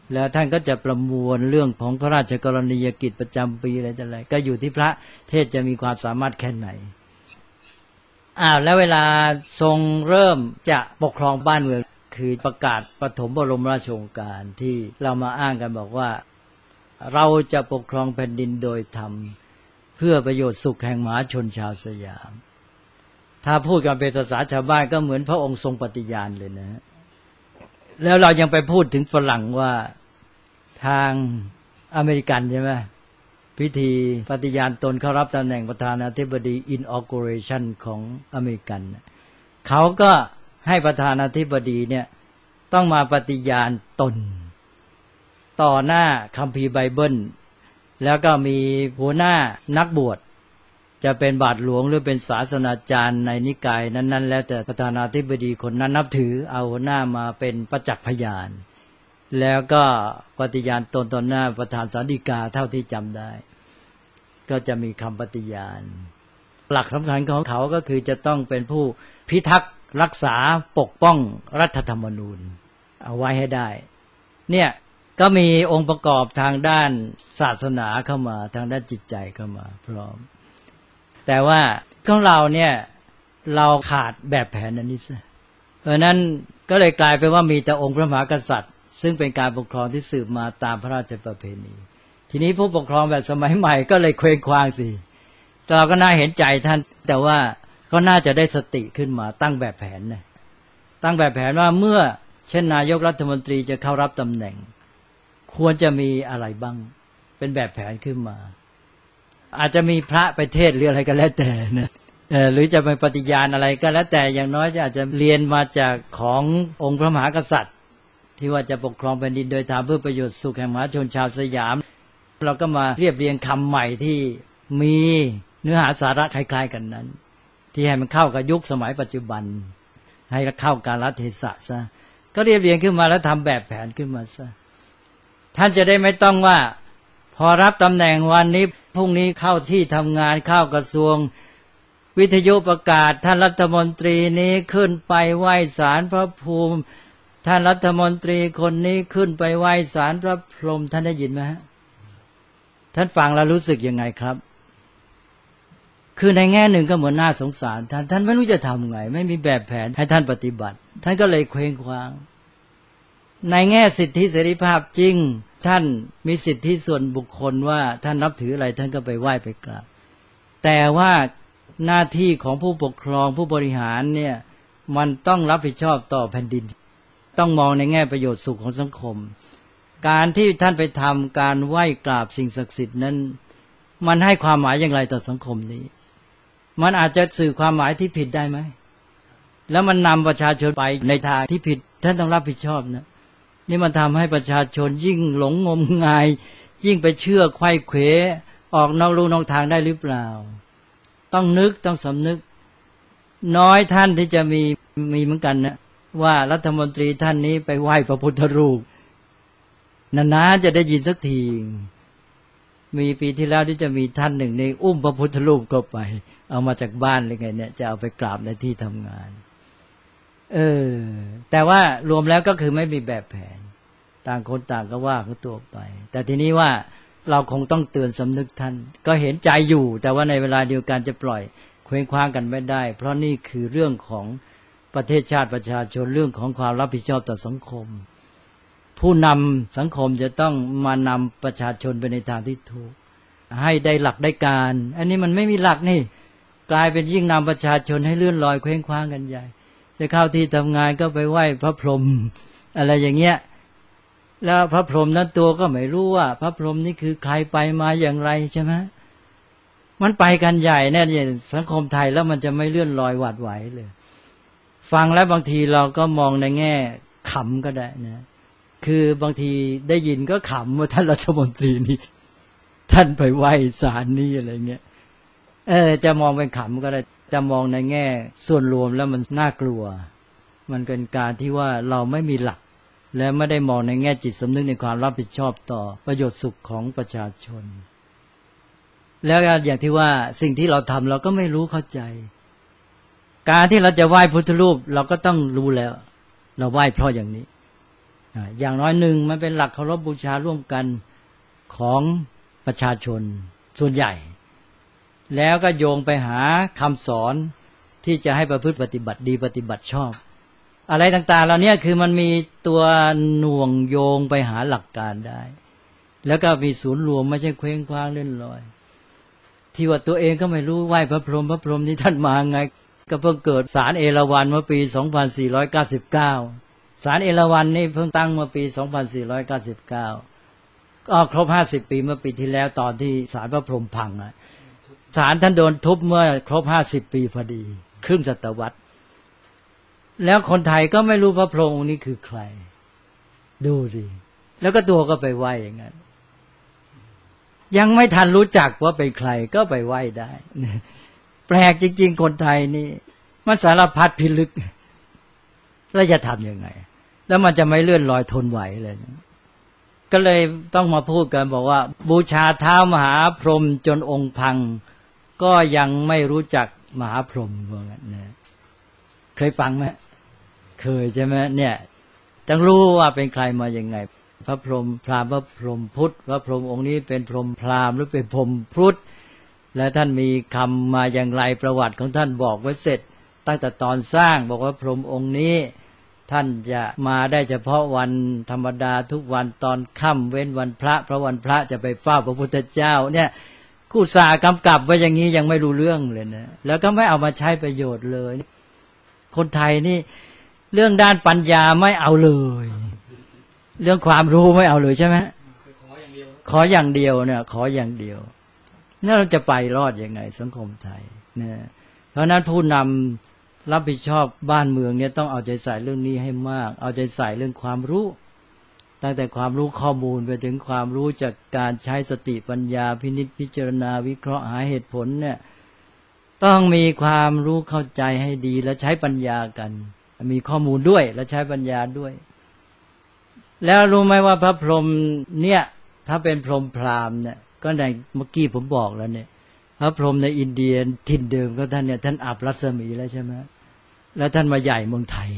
แล้วท่านก็จะประมวลเรื่องของพระราชกรณียกิจประจำปีอะไรต่ออะไรก็อยู่ที่พระเทศจะมีความสามารถแค่ไหนแล้วเวลาทรงเริ่มจะปกครองบ้านเมืองคือประกาศปฐมบรมราชโองการที่เรามาอ้างกันบอกว่าเราจะปกครองแผ่นดินโดยธรรมเพื่อประโยชน์สุขแห่งมหาชนชาวสยามถ้าพูดกันเป็นภาษาชาวบ้านก็เหมือนพระองค์ทรงปฏิญาณเลยนะแล้วเรายังไปพูดถึงฝรั่งว่าทางอเมริกันใช่ไหมพิธีปฏิญาณตนเข้ารับตำแหน่งประธานาธิบดี inauguration ของอเมริกันเขาก็ให้ประธานาธิบดีเนี่ยต้องมาปฏิญาณตนต่อหน้าคัมภีร์ไบเบิลแล้วก็มีหัวหน้านักบวชจะเป็นบาทหลวงหรือเป็นศาสนาจารย์ในนิกายนั้นๆแล้วแต่ประธานาธิบดีคนนั้นนับถือเอาหัวหน้ามาเป็นประจักษ์พยานแล้วก็ปฏิญาณตนต่อหน้าประธานศาลฎีกาเท่าที่จำได้ก็จะมีคำปฏิญาณหลักสำคัญของเขาก็คือจะต้องเป็นผู้พิทักษ์รักษาปกป้องรัฐธรรมนูญเอาไว้ให้ได้เนี่ยก็มีองค์ประกอบทางด้านศาสนาเข้ามาทางด้านจิตใจเข้ามาพร้อมแต่ว่าของเราเนี่ยเราขาดแบบแผนอันนี้ซะเพราะนั้นก็เลยกลายเป็นว่ามีแต่องค์พระมหากษัตริย์ซึ่งเป็นการปกครองที่สืบมาตามพระราชประเพณีทีนี้ผู้ปกครองแบบสมัยใหม่ก็เลยเคว้งคว้างสิเราก็น่าเห็นใจท่านแต่ว่าก็น่าจะได้สติขึ้นมาตั้งแบบแผนนะตั้งแบบแผนว่าเมื่อเช่นนายกรัฐมนตรีจะเข้ารับตำแหน่งควรจะมีอะไรบ้างเป็นแบบแผนขึ้นมาอาจจะมีพระไปเทศหรืออะไรก็แล้วแต่นะหรือจะไปปฏิญาณอะไรก็แล้วแต่อย่างน้อยอาจจะเรียนมาจากขององค์พระมหากษัตริย์ที่ว่าจะปกครองแผ่นดินโดยธรรมเพื่อประโยชน์สุขแห่งมหาชนชาวสยามเราก็มาเรียบเรียงคำใหม่ที่มีเนื้อหาสาระคล้ายๆกันนั้นที่ให้มันเข้ากับยุคสมัยปัจจุบันให้เข้ากับกาลเทศะซะก็เรียบเรียงขึ้นมาแล้วทำแบบแผนขึ้นมาซะท่านจะได้ไม่ต้องว่าพอรับตำแหน่งวันนี้พรุ่งนี้เข้าที่ทำงานเข้ากระทรวงวิทยุประกาศท่านรัฐมนตรีนี้ขึ้นไปไหว้ศาลพระภูมิท่านรัฐมนตรีคนนี้ขึ้นไปไหว้ศาลพระพรหมท่านได้ยินไหมฮะท่านฟังแล้วรู้สึกยังไงครับคือในแง่หนึ่งก็เหมือนน่าสงสารท่านไม่รู้จะทำไงไม่มีแบบแผนให้ท่านปฏิบัติท่านก็เลยเคว้งคว้างในแง่สิทธิเสรีภาพจริงท่านมีสิทธิส่วนบุคคลว่าท่านนับถืออะไรท่านก็ไปไหว้ไปกราบแต่ว่าหน้าที่ของผู้ปกครองผู้บริหารเนี่ยมันต้องรับผิดชอบต่อแผ่นดินต้องมองในแง่ประโยชน์สุขของสังคมการที่ท่านไปทำการไหว้กราบสิ่งศักดิ์สิทธิ์นั้นมันให้ความหมายอย่างไรต่อสังคมนี้มันอาจจะสื่อความหมายที่ผิดได้ไหมแล้วมันนำประชาชนไปในทางที่ผิดท่านต้องรับผิดชอบนะนี่มันทำให้ประชาชนยิ่งหลงงมงายยิ่งไปเชื่อไขว้เขวออกนอกลู่นอกทางได้หรือเปล่าต้องนึกต้องสำนึกน้อยท่านที่จะมีเหมือนกันนะว่ารัฐมนตรีท่านนี้ไปไหว้พระพุทธรูปนานๆจะได้ยินสักทีมีปีที่แล้วที่จะมีท่านหนึ่งในอุ้มพระพุทธรูปเข้าไปเอามาจากบ้านเลยไงเนี่ยจะเอาไปกราบในที่ทำงานแต่ว่ารวมแล้วก็คือไม่มีแบบแผนต่างคนต่างก็ว่าเขาตัวไปแต่ทีนี้ว่าเราคงต้องเตือนสำนึกท่านก็เห็นใจอยู่แต่ว่าในเวลาเดียวกันจะปล่อยเคว้งคว้างกันไม่ได้เพราะนี่คือเรื่องของประเทศชาติประชาชนเรื่องของความรับผิดชอบต่อสังคมผู้นำสังคมจะต้องมานำประชาชนไปในทางที่ถูกให้ได้หลักได้การอันนี้มันไม่มีหลักนี่กลายเป็นยิ่งนำประชาชนให้เลื่อนลอยเคว้งคว้างกันใหญ่จะเข้าที่ทำงานก็ไปไหว้พระพรหมอะไรอย่างเงี้ยแล้วพระพรหมนั้นตัวก็ไม่รู้ว่าพระพรหมนี่คือใครไปมาอย่างไรใช่ไหมมันไปกันใหญ่เนี่ยสังคมไทยแล้วมันจะไม่เลื่อนลอยหวาดไหวเลยฟังแล้วบางทีเราก็มองในแง่ขำก็ได้นะคือบางทีได้ยินก็ขำว่าท่านรัฐมนตรีนี่ท่านไปไหว้ศาลนี่อะไรเงี้ยจะมองเป็นขำก็ได้จะมองในแง่ส่วนรวมแล้วมันน่ากลัวมันเป็นการที่ว่าเราไม่มีหลักและไม่ได้มองในแง่จิตสำนึกในความรับผิดชอบต่อประโยชน์สุขของประชาชนแล้วอย่างที่ว่าสิ่งที่เราทำเราก็ไม่รู้เข้าใจการที่เราจะไหว้พุทธรูปเราก็ต้องรู้แล้วเราไหว้เพราะอย่างนี้อย่างน้อยหนึ่งมันเป็นหลักเคารพบูชาร่วมกันของประชาชนส่วนใหญ่แล้วก็โยงไปหาคำสอนที่จะให้ประพฤติปฏิบัติดีปฏิบัติชอบอะไรต่างๆเหล่านี้คือมันมีตัวหน่วงโยงไปหาหลักการได้แล้วก็มีศูนย์รวมไม่ใช่เคว้งคว้างเล่นลอยที่ว่าตัวเองก็ไม่รู้ไหว้พระพรหมนี่ท่านมาไงก็เพิ่งเกิดศาลเอราวัณเมื่อปี 2499ศาลเอราวัณนี่เพิ่งตั้งเมื่อปี 2499ก็ครบ50 ปีเมื่อปีที่แล้วตอนที่ศาลพระพรหมพังศาลท่านโดนทุบเมื่อครบ50 ปีพอดีครึ่งศตวรรษแล้วคนไทยก็ไม่รู้พระพรหมองค์นี้คือใครดูสิแล้วก็ตัวก็ไปไหว้อย่างนั้นยังไม่ทันรู้จักว่าเป็นใครก็ไปไหว้ได้แปลกจริงๆคนไทยนี่มันสารพัดพิลึกแล้วจะทำยังไงแล้วมันจะไม่เลื่อนลอยทนไหวเลยก็เลยต้องมาพูดกันบอกว่าบูชาเท้ามหาพรหมจนองค์พังก็ยังไม่รู้จักมหาพรหมว่างั้นนะเคยฟังไหมเคยใช่ไหมเนี่ยต้องรู้ว่าเป็นใครมายังไงพระพรหมพราหมณ์พระพรหมพุทธพระพรหมองค์นี้เป็นพรหมพราหมณ์หรือเป็นพรหมพุทธและท่านมีคำมาอย่างไรประวัติของท่านบอกไว้เสร็จตั้งแต่ตอนสร้างบอกว่าพรหมองค์นี้ท่านจะมาได้เฉพาะวันธรรมดาทุกวันตอนค่ำเว้นวันพระเพราะวันพระจะไปเฝ้าพระพุทธเจ้าเนี่ยคู่สากำกับไว้อย่างนี้ยังไม่รู้เรื่องเลยนะแล้วก็ไม่เอามาใช้ประโยชน์เลยคนไทยนี่เรื่องด้านปัญญาไม่เอาเลยเรื่องความรู้ไม่เอาเลยใช่ไหมขออย่างเดียวเนี่ยขออย่างเดียวนี่เราจะไปรอดยังไงสังคมไทยเนี่ยเพราะนั้นผู้นำรับผิดชอบบ้านเมืองเนี่ยต้องเอาใจใส่เรื่องนี้ให้มากเอาใจใส่เรื่องความรู้ตั้งแต่ความรู้ข้อมูลไปถึงความรู้จากการใช้สติปัญญาพินิจพิจารณาวิเคราะห์หาเหตุผลเนี่ยต้องมีความรู้เข้าใจให้ดีและใช้ปัญญากันมีข้อมูลด้วยและใช้ปัญญาด้วยแล้วรู้ไหมว่าพระพรหมเนี่ยถ้าเป็นพรหมพราหมณ์เนี่ยก็ในเมื่อกี้ผมบอกแล้วเนี่ยพระพรหมในอินเดียถิ่นเดิมก็ท่านเนี่ยท่านอับรัศมีแล้วใช่ไหมแล้วท่านมาใหญ่เมืองไทย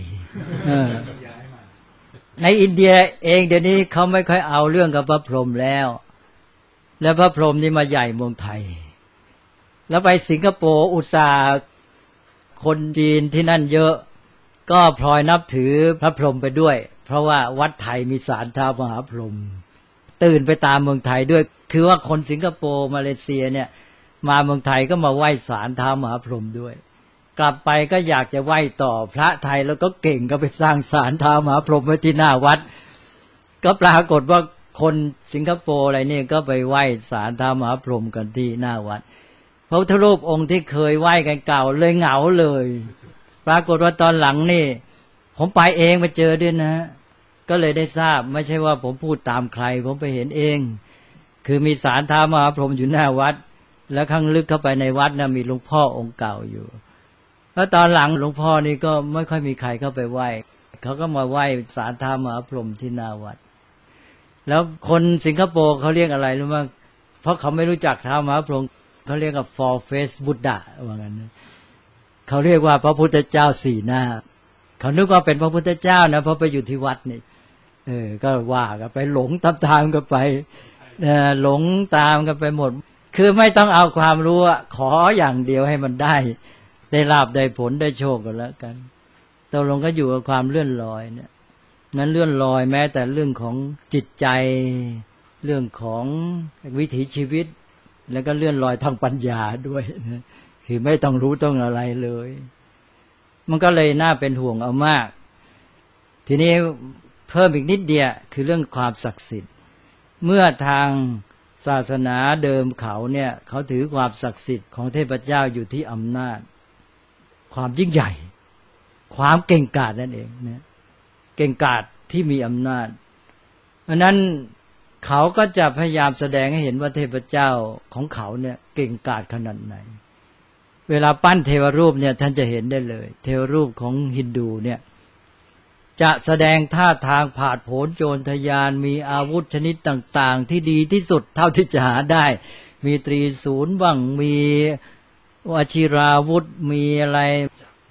ในอินเดียเองเดี๋ยวนี้เขาไม่ค่อยเอาเรื่องกับพระพรหมแล้วพระพรหมนี่มาใหญ่เมืองไทยแล้วไปสิงคโปร์อุตส่าห์คนจีนที่นั่นเยอะก็พลอยนับถือพระพรหมไปด้วยเพราะว่าวัดไทยมีศาลท้าวมหาพรหมตื่นไปตามเมืองไทยด้วยคือว่าคนสิงคโปร์มาเลเซียเนี่ยมาเมืองไทยก็มาไหว้ศาลท้าวมหาพรหมด้วยกลับไปก็อยากจะไหว้ต่อพระไทยแล้วก็เก่งก็ไปสร้างศาลท้าวมหาพรหมไว้ที่หน้าวัดก็ปรากฏว่าคนสิงคโปร์อะไรนี่ก็ไปไหว้ศาลท้าวมหาพรหมกันที่หน้าวัดพระพุทธรูปองค์ที่เคยไหว้กันเก่าเลยเหงาเลยปรากฏว่าตอนหลังนี่ผมไปเองไปเจอด้วยนะก็เลยได้ทราบไม่ใช่ว่าผมพูดตามใครผมไปเห็นเองคือมีศาลท้าวมหาพรหมอยู่หน้าวัดแล้วข้างลึกเข้าไปในวัดนะมีหลวงพ่อองค์เก่าอยู่แล้วตอนหลังหลวงพ่อนี่ก็ไม่ค่อยมีใครเข้าไปไหว้เขาก็มาไหว้ศาลท้าวมหาพรหมที่หน้าวัดแล้วคนสิงคโปร์เขาเรียกอะไรรู้มั้ยเพราะเขาไม่รู้จักท้าวมหาพรหมเขาเรียกว่า four face Buddha ว่างั้นเขาเรียกว่าพระพุทธเจ้าสี่หน้าเขานึกว่าเป็นพระพุทธเจ้านะเพราะไปอยู่ที่วัดนี่ก็ว่ากันไปหลงตามกันไปหลงตามกันไปหมดคือไม่ต้องเอาความรู้ขออย่างเดียวให้มันได้ลาภได้ผลได้โชคกันแล้วกันตกลงก็อยู่กับความเลื่อนลอยเนี่ยนั้นเลื่อนลอยแม้แต่เรื่องของจิตใจเรื่องของวิถีชีวิตแล้วก็เลื่อนลอยทางปัญญาด้วยนะคือไม่ต้องรู้ต้องอะไรเลยมันก็เลยน่าเป็นห่วงเอามากทีนี้เพิ่มอีกนิดเดียวคือเรื่องความศักดิ์สิทธิ์เมื่อทางศาสนาเดิมเขาเนี่ยเขาถือความศักดิ์สิทธิ์ของเทพเจ้าอยู่ที่อำนาจความยิ่งใหญ่ความเก่งกาจนั่นเองนะเก่งกาจที่มีอำนาจเพราะนั้นเขาก็จะพยายามแสดงให้เห็นว่าเทพเจ้าของเขาเนี่ยเก่งกาจขนาดไหนเวลาปั้นเทวรูปเนี่ยท่านจะเห็นได้เลยเทวรูปของฮินดูเนี่ยจะแสดงท่าทางผาดโผนโจรทยานมีอาวุธชนิดต่างๆที่ดีที่สุดเท่าที่จะหาได้มีตรีศูนย์บ้างมีวชิราวุธมีอะไร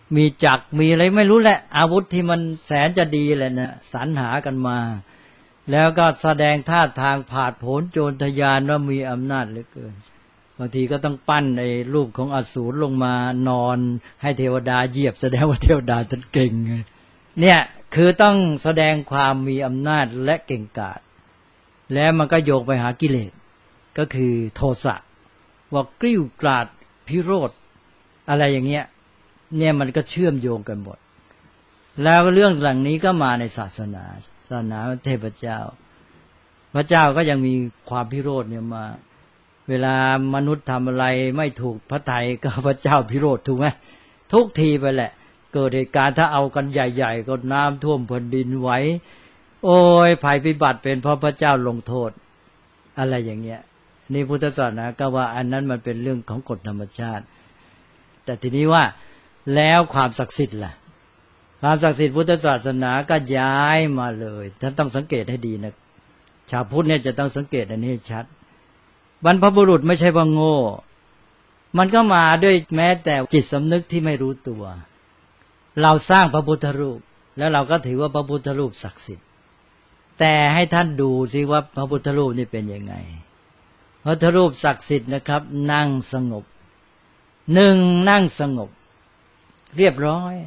มีจักรมีอะไรไม่รู้แหละอาวุธที่มันแสนจะดีเลยนะสรรหากันมาแล้วก็แสดงท่าทางผาดโผนโจรทะยานว่ามีอำนาจเหลือเกินบางทีก็ต้องปั้นไอ้รูปของอสูรลงมานอนให้เทวดาเหยียบแสดงว่าเทวดาท่านเก่งเนี่ยคือต้องแสดงความมีอำนาจและเก่งกาจแล้วมันก็โยงไปหากิเลสก็คือโทสะว่ากริ้วกราดพิโรธอะไรอย่างเงี้ยเนี่ยมันก็เชื่อมโยงกันหมดแล้วเรื่องหลังนี้ก็มาในศาสนาเทพเจ้าพระเจ้าก็ยังมีความพิโรธเนี่ยมาเวลามนุษย์ทำอะไรไม่ถูกพระทัยก็พระเจ้าพิโรธถูกไหมทุกทีไปแหละเกิดเหตุการณ์ถ้าเอากันใหญ่ๆก็น้ำท่วมแผ่นดินไหวโอ้ยภัยพิบัติเป็นเพราะพระเจ้าลงโทษอะไรอย่างเงี้ยนี่พุทธศาสนาก็ว่าอันนั้นมันเป็นเรื่องของกฎธรรมชาติแต่ทีนี้ว่าแล้วความศักดิ์สิทธิ์ล่ะความศักดิ์สิทธิ์พุทธศาสนาก็ย้ายมาเลยท่านต้องสังเกตให้ดีนะชาวพุทธเนี่ยจะต้องสังเกตอันนี้ให้ชัดบรรพบุรุษไม่ใช่ว่าโง่มันก็มาด้วยแม้แต่จิตสำนึกที่ไม่รู้ตัวเราสร้างพระพุทธรูปแล้วเราก็ถือว่าพระพุทธรูปศักดิ์สิทธิ์แต่ให้ท่านดูสิว่าพระพุทธรูปนี่เป็นยังไงพระพุทธรูปศักดิ์สิทธิ์นะครับนั่งสงบนั่งสงบเรียบร้อย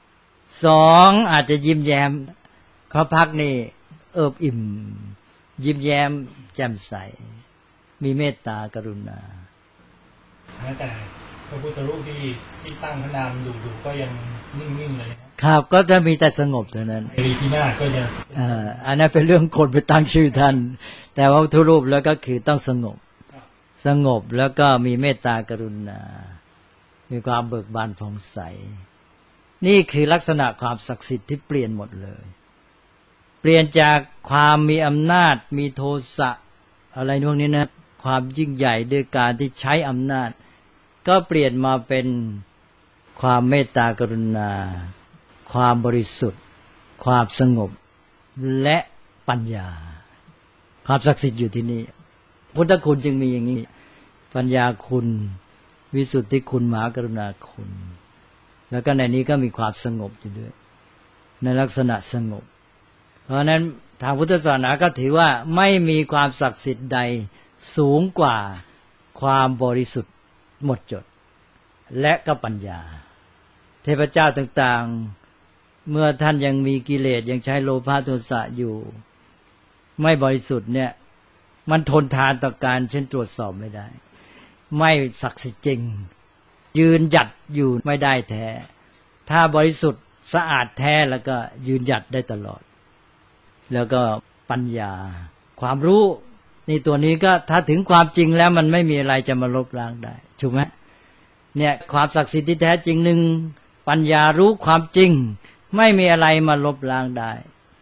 2อาจจะยิ้มแย้มพระพักตร์นี่เอิบอิ่มยิ้มแย้มแจ่มใสมีเมตตากรุณาแต่พระพุทธรูปที่ตั้งพระนามอยู่ก็ยังนิ่งๆเลยครับก็จะมีแต่สงบเท่านั้นพินาศก็จะอันนั้นเป็นเรื่องคนไปตั้งชื่อท่านแต่ว่าพระพุทธรูปแล้วก็คือต้องสงบแล้วก็มีเมตตากรุณามีความเบิกบานผ่องใสนี่คือลักษณะความศักดิ์สิทธิ์ที่เปลี่ยนหมดเลยเปลี่ยนจากความมีอำนาจมีโทสะอะไรพวกนี้นะความยิ่งใหญ่ด้วยการที่ใช้อำนาจก็เปลี่ยนมาเป็นความเมตตากรุณาความบริสุทธิ์ความสงบและปัญญาความศักดิ์สิทธิ์อยู่ที่นี่พุทธคุณจึงมีอย่างนี้ปัญญาคุณวิสุทธิคุณมหากรุณาคุณแล้วก็ในนี้ก็มีความสงบอยู่ด้วยในลักษณะสงบเพราะฉะนั้นทางพุทธศาสนาก็ถือว่าไม่มีความศักดิ์สิทธิ์ใดสูงกว่าความบริสุทธิ์หมดจดและก็ปัญญาเทพเจ้าต่างๆเมื่อท่านยังมีกิเลสยังใช้โลภะโทสะอยู่ไม่บริสุทธิ์เนี่ยมันทนทานต่อการเช่นตรวจสอบไม่ได้ไม่ศักดิ์สิทธิ์จริงยืนหยัดอยู่ไม่ได้แท้ถ้าบริสุทธิ์สะอาดแท้แล้วก็ยืนหยัดได้ตลอดแล้วก็ปัญญาความรู้นี่ตัวนี้ก็ถ้าถึงความจริงแล้วมันไม่มีอะไรจะมาลบล้างได้ถูกไหมเนี่ยความศักดิ์สิทธิ์ที่แท้จริงหนึ่งปัญญารู้ความจริงไม่มีอะไรมาลบล้างได้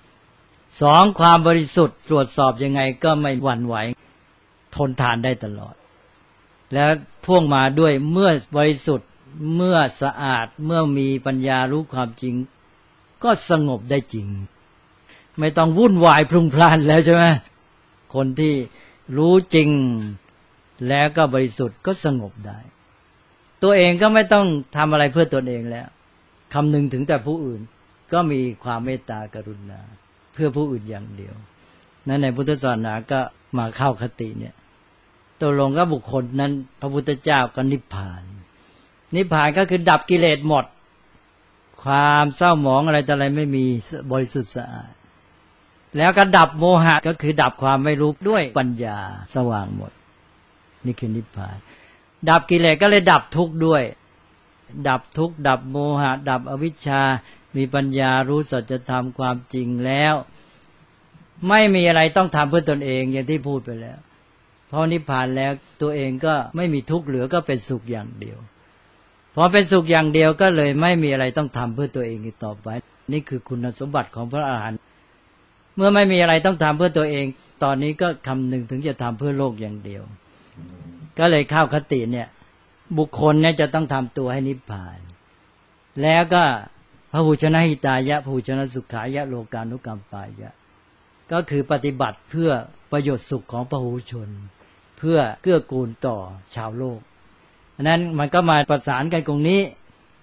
2ความบริสุทธิ์ตรวจสอบยังไงก็ไม่หวั่นไหวทนทานได้ตลอดแล้วพ่วงมาด้วยเมื่อบริสุทธิ์เมื่อสะอาดเมื่อมีปัญญารู้ความจริงก็สงบได้จริงไม่ต้องวุ่นวายพลุ่งพล่านแล้วใช่ไหมคนที่รู้จริงแล้วก็บริสุทธิ์ก็สงบได้ตัวเองก็ไม่ต้องทำอะไรเพื่อตนเองแล้วคำนึงถึงแต่ผู้อื่นก็มีความเมตตากรุณาเพื่อผู้อื่นอย่างเดียวนั้นในพุทธศาสนาก็มาเข้าคติเนี่ยตกลงก็บุคคลนั้นพระพุทธเจ้าก็นิพพานก็คือดับกิเลสหมดความเศร้าหมองอะไรแต่อะไรไม่มีบริสุทธิ์สะอาดแล้วก็ดับโมหะก็คือดับความไม่รู้ด้วยปัญญาสว่างหมดนี่คือนิพพานดับกิเลสก็เลยดับทุกข์ด้วยดับทุกข์ดับโมหะดับอวิชชามีปัญญารู้สัจธรรมความจริงแล้วไม่มีอะไรต้องทำเพื่อตนเองอย่างที่พูดไปแล้วพอนิพพานแล้วตัวเองก็ไม่มีทุกข์เหลือก็เป็นสุขอย่างเดียวพอเป็นสุขอย่างเดียวก็เลยไม่มีอะไรต้องทำเพื่อตัวเองอีกต่อไปนี่คือคุณสมบัติของพระอรหันต์เมื่อไม่มีอะไรต้องทำเพื่อตัวเองตอนนี้ก็คำนึงถึงจะทำเพื่อโลกอย่างเดียวก็เลยเข้าคติเนี่ยบุคคลเนี่ยจะต้องทำตัวให้นิพพานแล้วก็พหูชนะหิตายะพหูชนะสุขายะโลกานุกัมปายะก็คือปฏิบัติเพื่อประโยชน์สุขของพหูชนเพื่อเกื้อกูลต่อชาวโลกอันนั้นมันก็มาประสานกันตรงนี้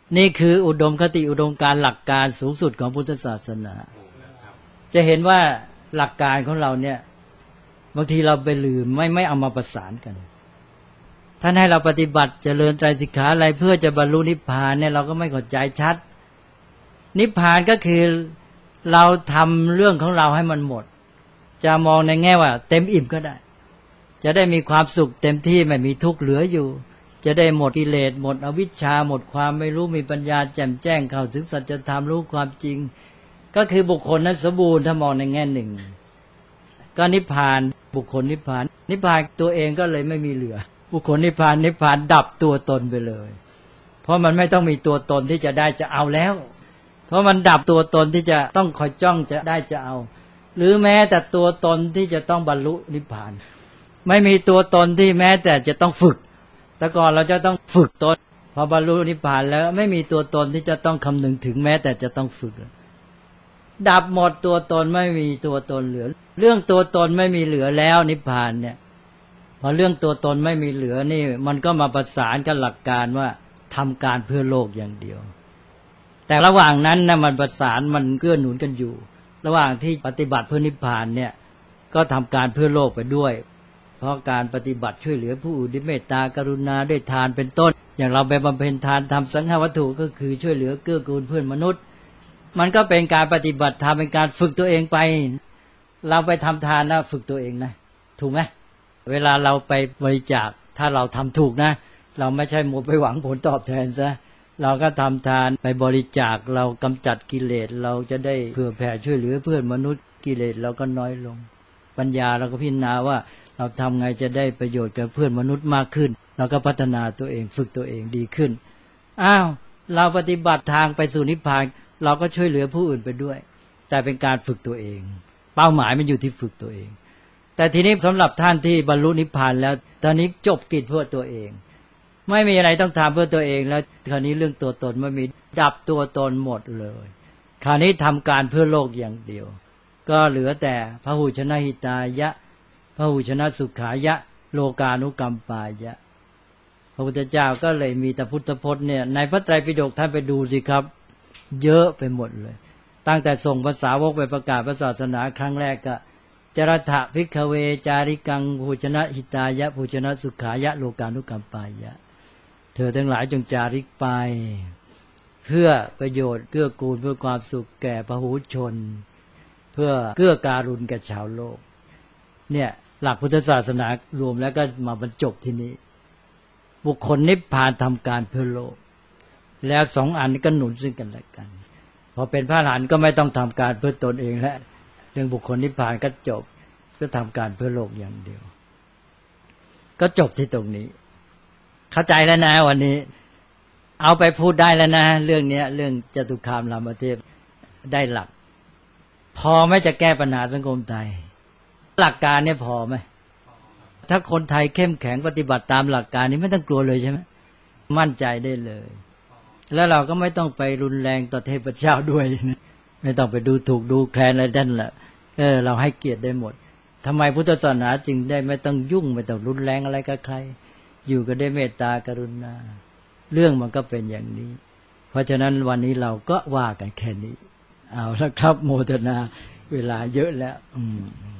นี่คืออุดมคติอุดมการณ์หลักการสูงสุดของพุทธศาสนาจะเห็นว่าหลักการของเราเนี่ยบางทีเราไปลืมไม่เอามาประสานกันท่านให้เราปฏิบัติเจริญไตรสิกขาอะไรเพื่อจะบรรลุนิพพานเนี่ยเราก็ไม่เข้าใจชัดนิพพานก็คือเราทำเรื่องของเราให้มันหมดจะมองในแง่ว่าเต็มอิ่มก็ได้จะได้มีความสุขเต็มที่ไม่มีทุกข์เหลืออยู่จะได้หมดกิเลสหมดอวิชชาหมดความไม่รู้มีปัญญาแจ่มแจ้งเข้าถึงสัจธรรมรู้ความจริงก็คือบุคคลนั้นสมบูรณ์ถ้ามองในแง่หนึ่งก็นิพพานบุคคลนิพพานนิพพานตัวเองก็เลยไม่มีเหลือบุคคลนิพพานดับตัวตนไปเลยเพราะมันไม่ต้องมีตัวตนที่จะได้จะเอาแล้วเพราะมันดับตัวตนที่จะต้องคอยจ้องจะได้จะเอาหรือแม้แต่ตัวตนที่จะต้องบรรลุนิพพานไม่มีตัวตนที่แม้แต่จะต้องฝึกแต่ก่อนเราจะต้องฝึกตนพอบรรลุนิพพานแล้วไม่มีตัวตนที่จะต้องคำนึงถึงแม้แต่จะต้องฝึกดับหมดตัวตนไม่มีตัวตนเหลือเรื่องตัวตนไม่มีเหลือแล้วนิพพานเนี่ยพอเรื่องตัวตนไม่มีเหลือนี่มันก็มาประสานกับหลักการว่าทำการเพื่อโลกอย่างเดียวแต่ระหว่างนั้นนะมันประสานมันเกื้อหนุนกันอยู่ระหว่างที่ปฏิบัติเพื่อนิพพานเนี่ยก็ทำการเพื่อโลกไปด้วยเพราะการปฏิบัติช่วยเหลือผู้อื่นด้วยเมตตากรุณาด้วยทานเป็นต้นอย่างเราไปบำเพ็ญทานทำสังฆวัตถุก็คือช่วยเหลือเกื้อกูลเพื่อนมนุษย์มันก็เป็นการปฏิบัติธรรมเป็นการฝึกตัวเองไปเราไปทำทานนะฝึกตัวเองนะถูกไหมเวลาเราไปบริจาคถ้าเราทำถูกนะเราไม่ใช่หมดไปหวังผลตอบแทนซะเราก็ทำทานไปบริจาคเรากำจัดกิเลสเราจะได้เผื่อแผ่ช่วยเหลือเพื่อนมนุษย์กิเลสเราก็น้อยลงปัญญาเราก็พิจารณาว่าเราทำไงจะได้ประโยชน์กับเพื่อนมนุษย์มากขึ้นเราก็พัฒนาตัวเองฝึกตัวเองดีขึ้นอ้าวเราปฏิบัติทางไปสู่นิพพานเราก็ช่วยเหลือผู้อื่นไปด้วยแต่เป็นการฝึกตัวเองเป้าหมายมันอยู่ที่ฝึกตัวเองแต่ทีนี้สำหรับท่านที่บรรลุนิพพานแล้วตอนนี้จบกิจเพื่อตัวเองไม่มีอะไรต้องทำเพื่อตัวเองแล้วคราวนี้เรื่องตัวตนไม่มีดับตัวตนหมดเลยคราวนี้ทำการเพื่อโลกอย่างเดียวก็เหลือแต่พหุชนะหิตายะพหุชนะสุขายะโลกานุกัมปายะพระพุทธเจ้าก็เลยมีแต่พุทธพจน์เนี่ยในพระไตรปิฎกท่านไปดูสิครับเยอะไปหมดเลยตั้งแต่ส่งภาษาวกไปประกาศพระศาสนาครั้งแรกก็จรัตถะภิกขเวจาริกังพหุชนะหิตายะพหุชนะสุขายะโลกานุกัมปายะเธอทั้งหลายจงจาริกไปเพื่อประโยชน์เกื้อกูลเพื่อความสุขแก่พหุชนเพื่อเกื้อการุณแก่ชาวโลกเนี่ยหลักพุทธศาสนารวมแล้วก็มาบรรจบที่นี้บุคคลนิพพานทำการเพื่อโลกแล้วสองอันนี้ก็หนุนซึ่งกันและกันพอเป็นพระอรหันต์ก็ไม่ต้องทำการเพื่อตนเองแล้วเรื่องบุคคลนิพพานก็จบก็ทำการเพื่อโลกอย่างเดียวก็จบที่ตรงนี้เข้าใจแล้วนะวันนี้เอาไปพูดได้แล้วนะเรื่องนี้เรื่องจตุคามรามเทพได้หลักพอไหมจะแก้ปัญหาสังคมไทยหลักการเนี่ยพอไหมถ้าคนไทยเข้มแข็งปฏิบัติตามหลักการนี้ไม่ต้องกลัวเลยใช่ไหมมั่นใจได้เลยแล้วเราก็ไม่ต้องไปรุนแรงต่อเทพเจ้าด้วยไม่ต้องไปดูถูกดูแคลนอะไรท่านละเราให้เกียรติได้หมดทำไมพุทธศาสนาจึงได้ไม่ต้องยุ่งไม่ต้องรุนแรงอะไรกับใครอยู่ก็ได้เมตตากรุณาเรื่องมันก็เป็นอย่างนี้เพราะฉะนั้นวันนี้เราก็ว่ากันแค่นี้เอาละครับโมทนาเวลาเยอะแล้ว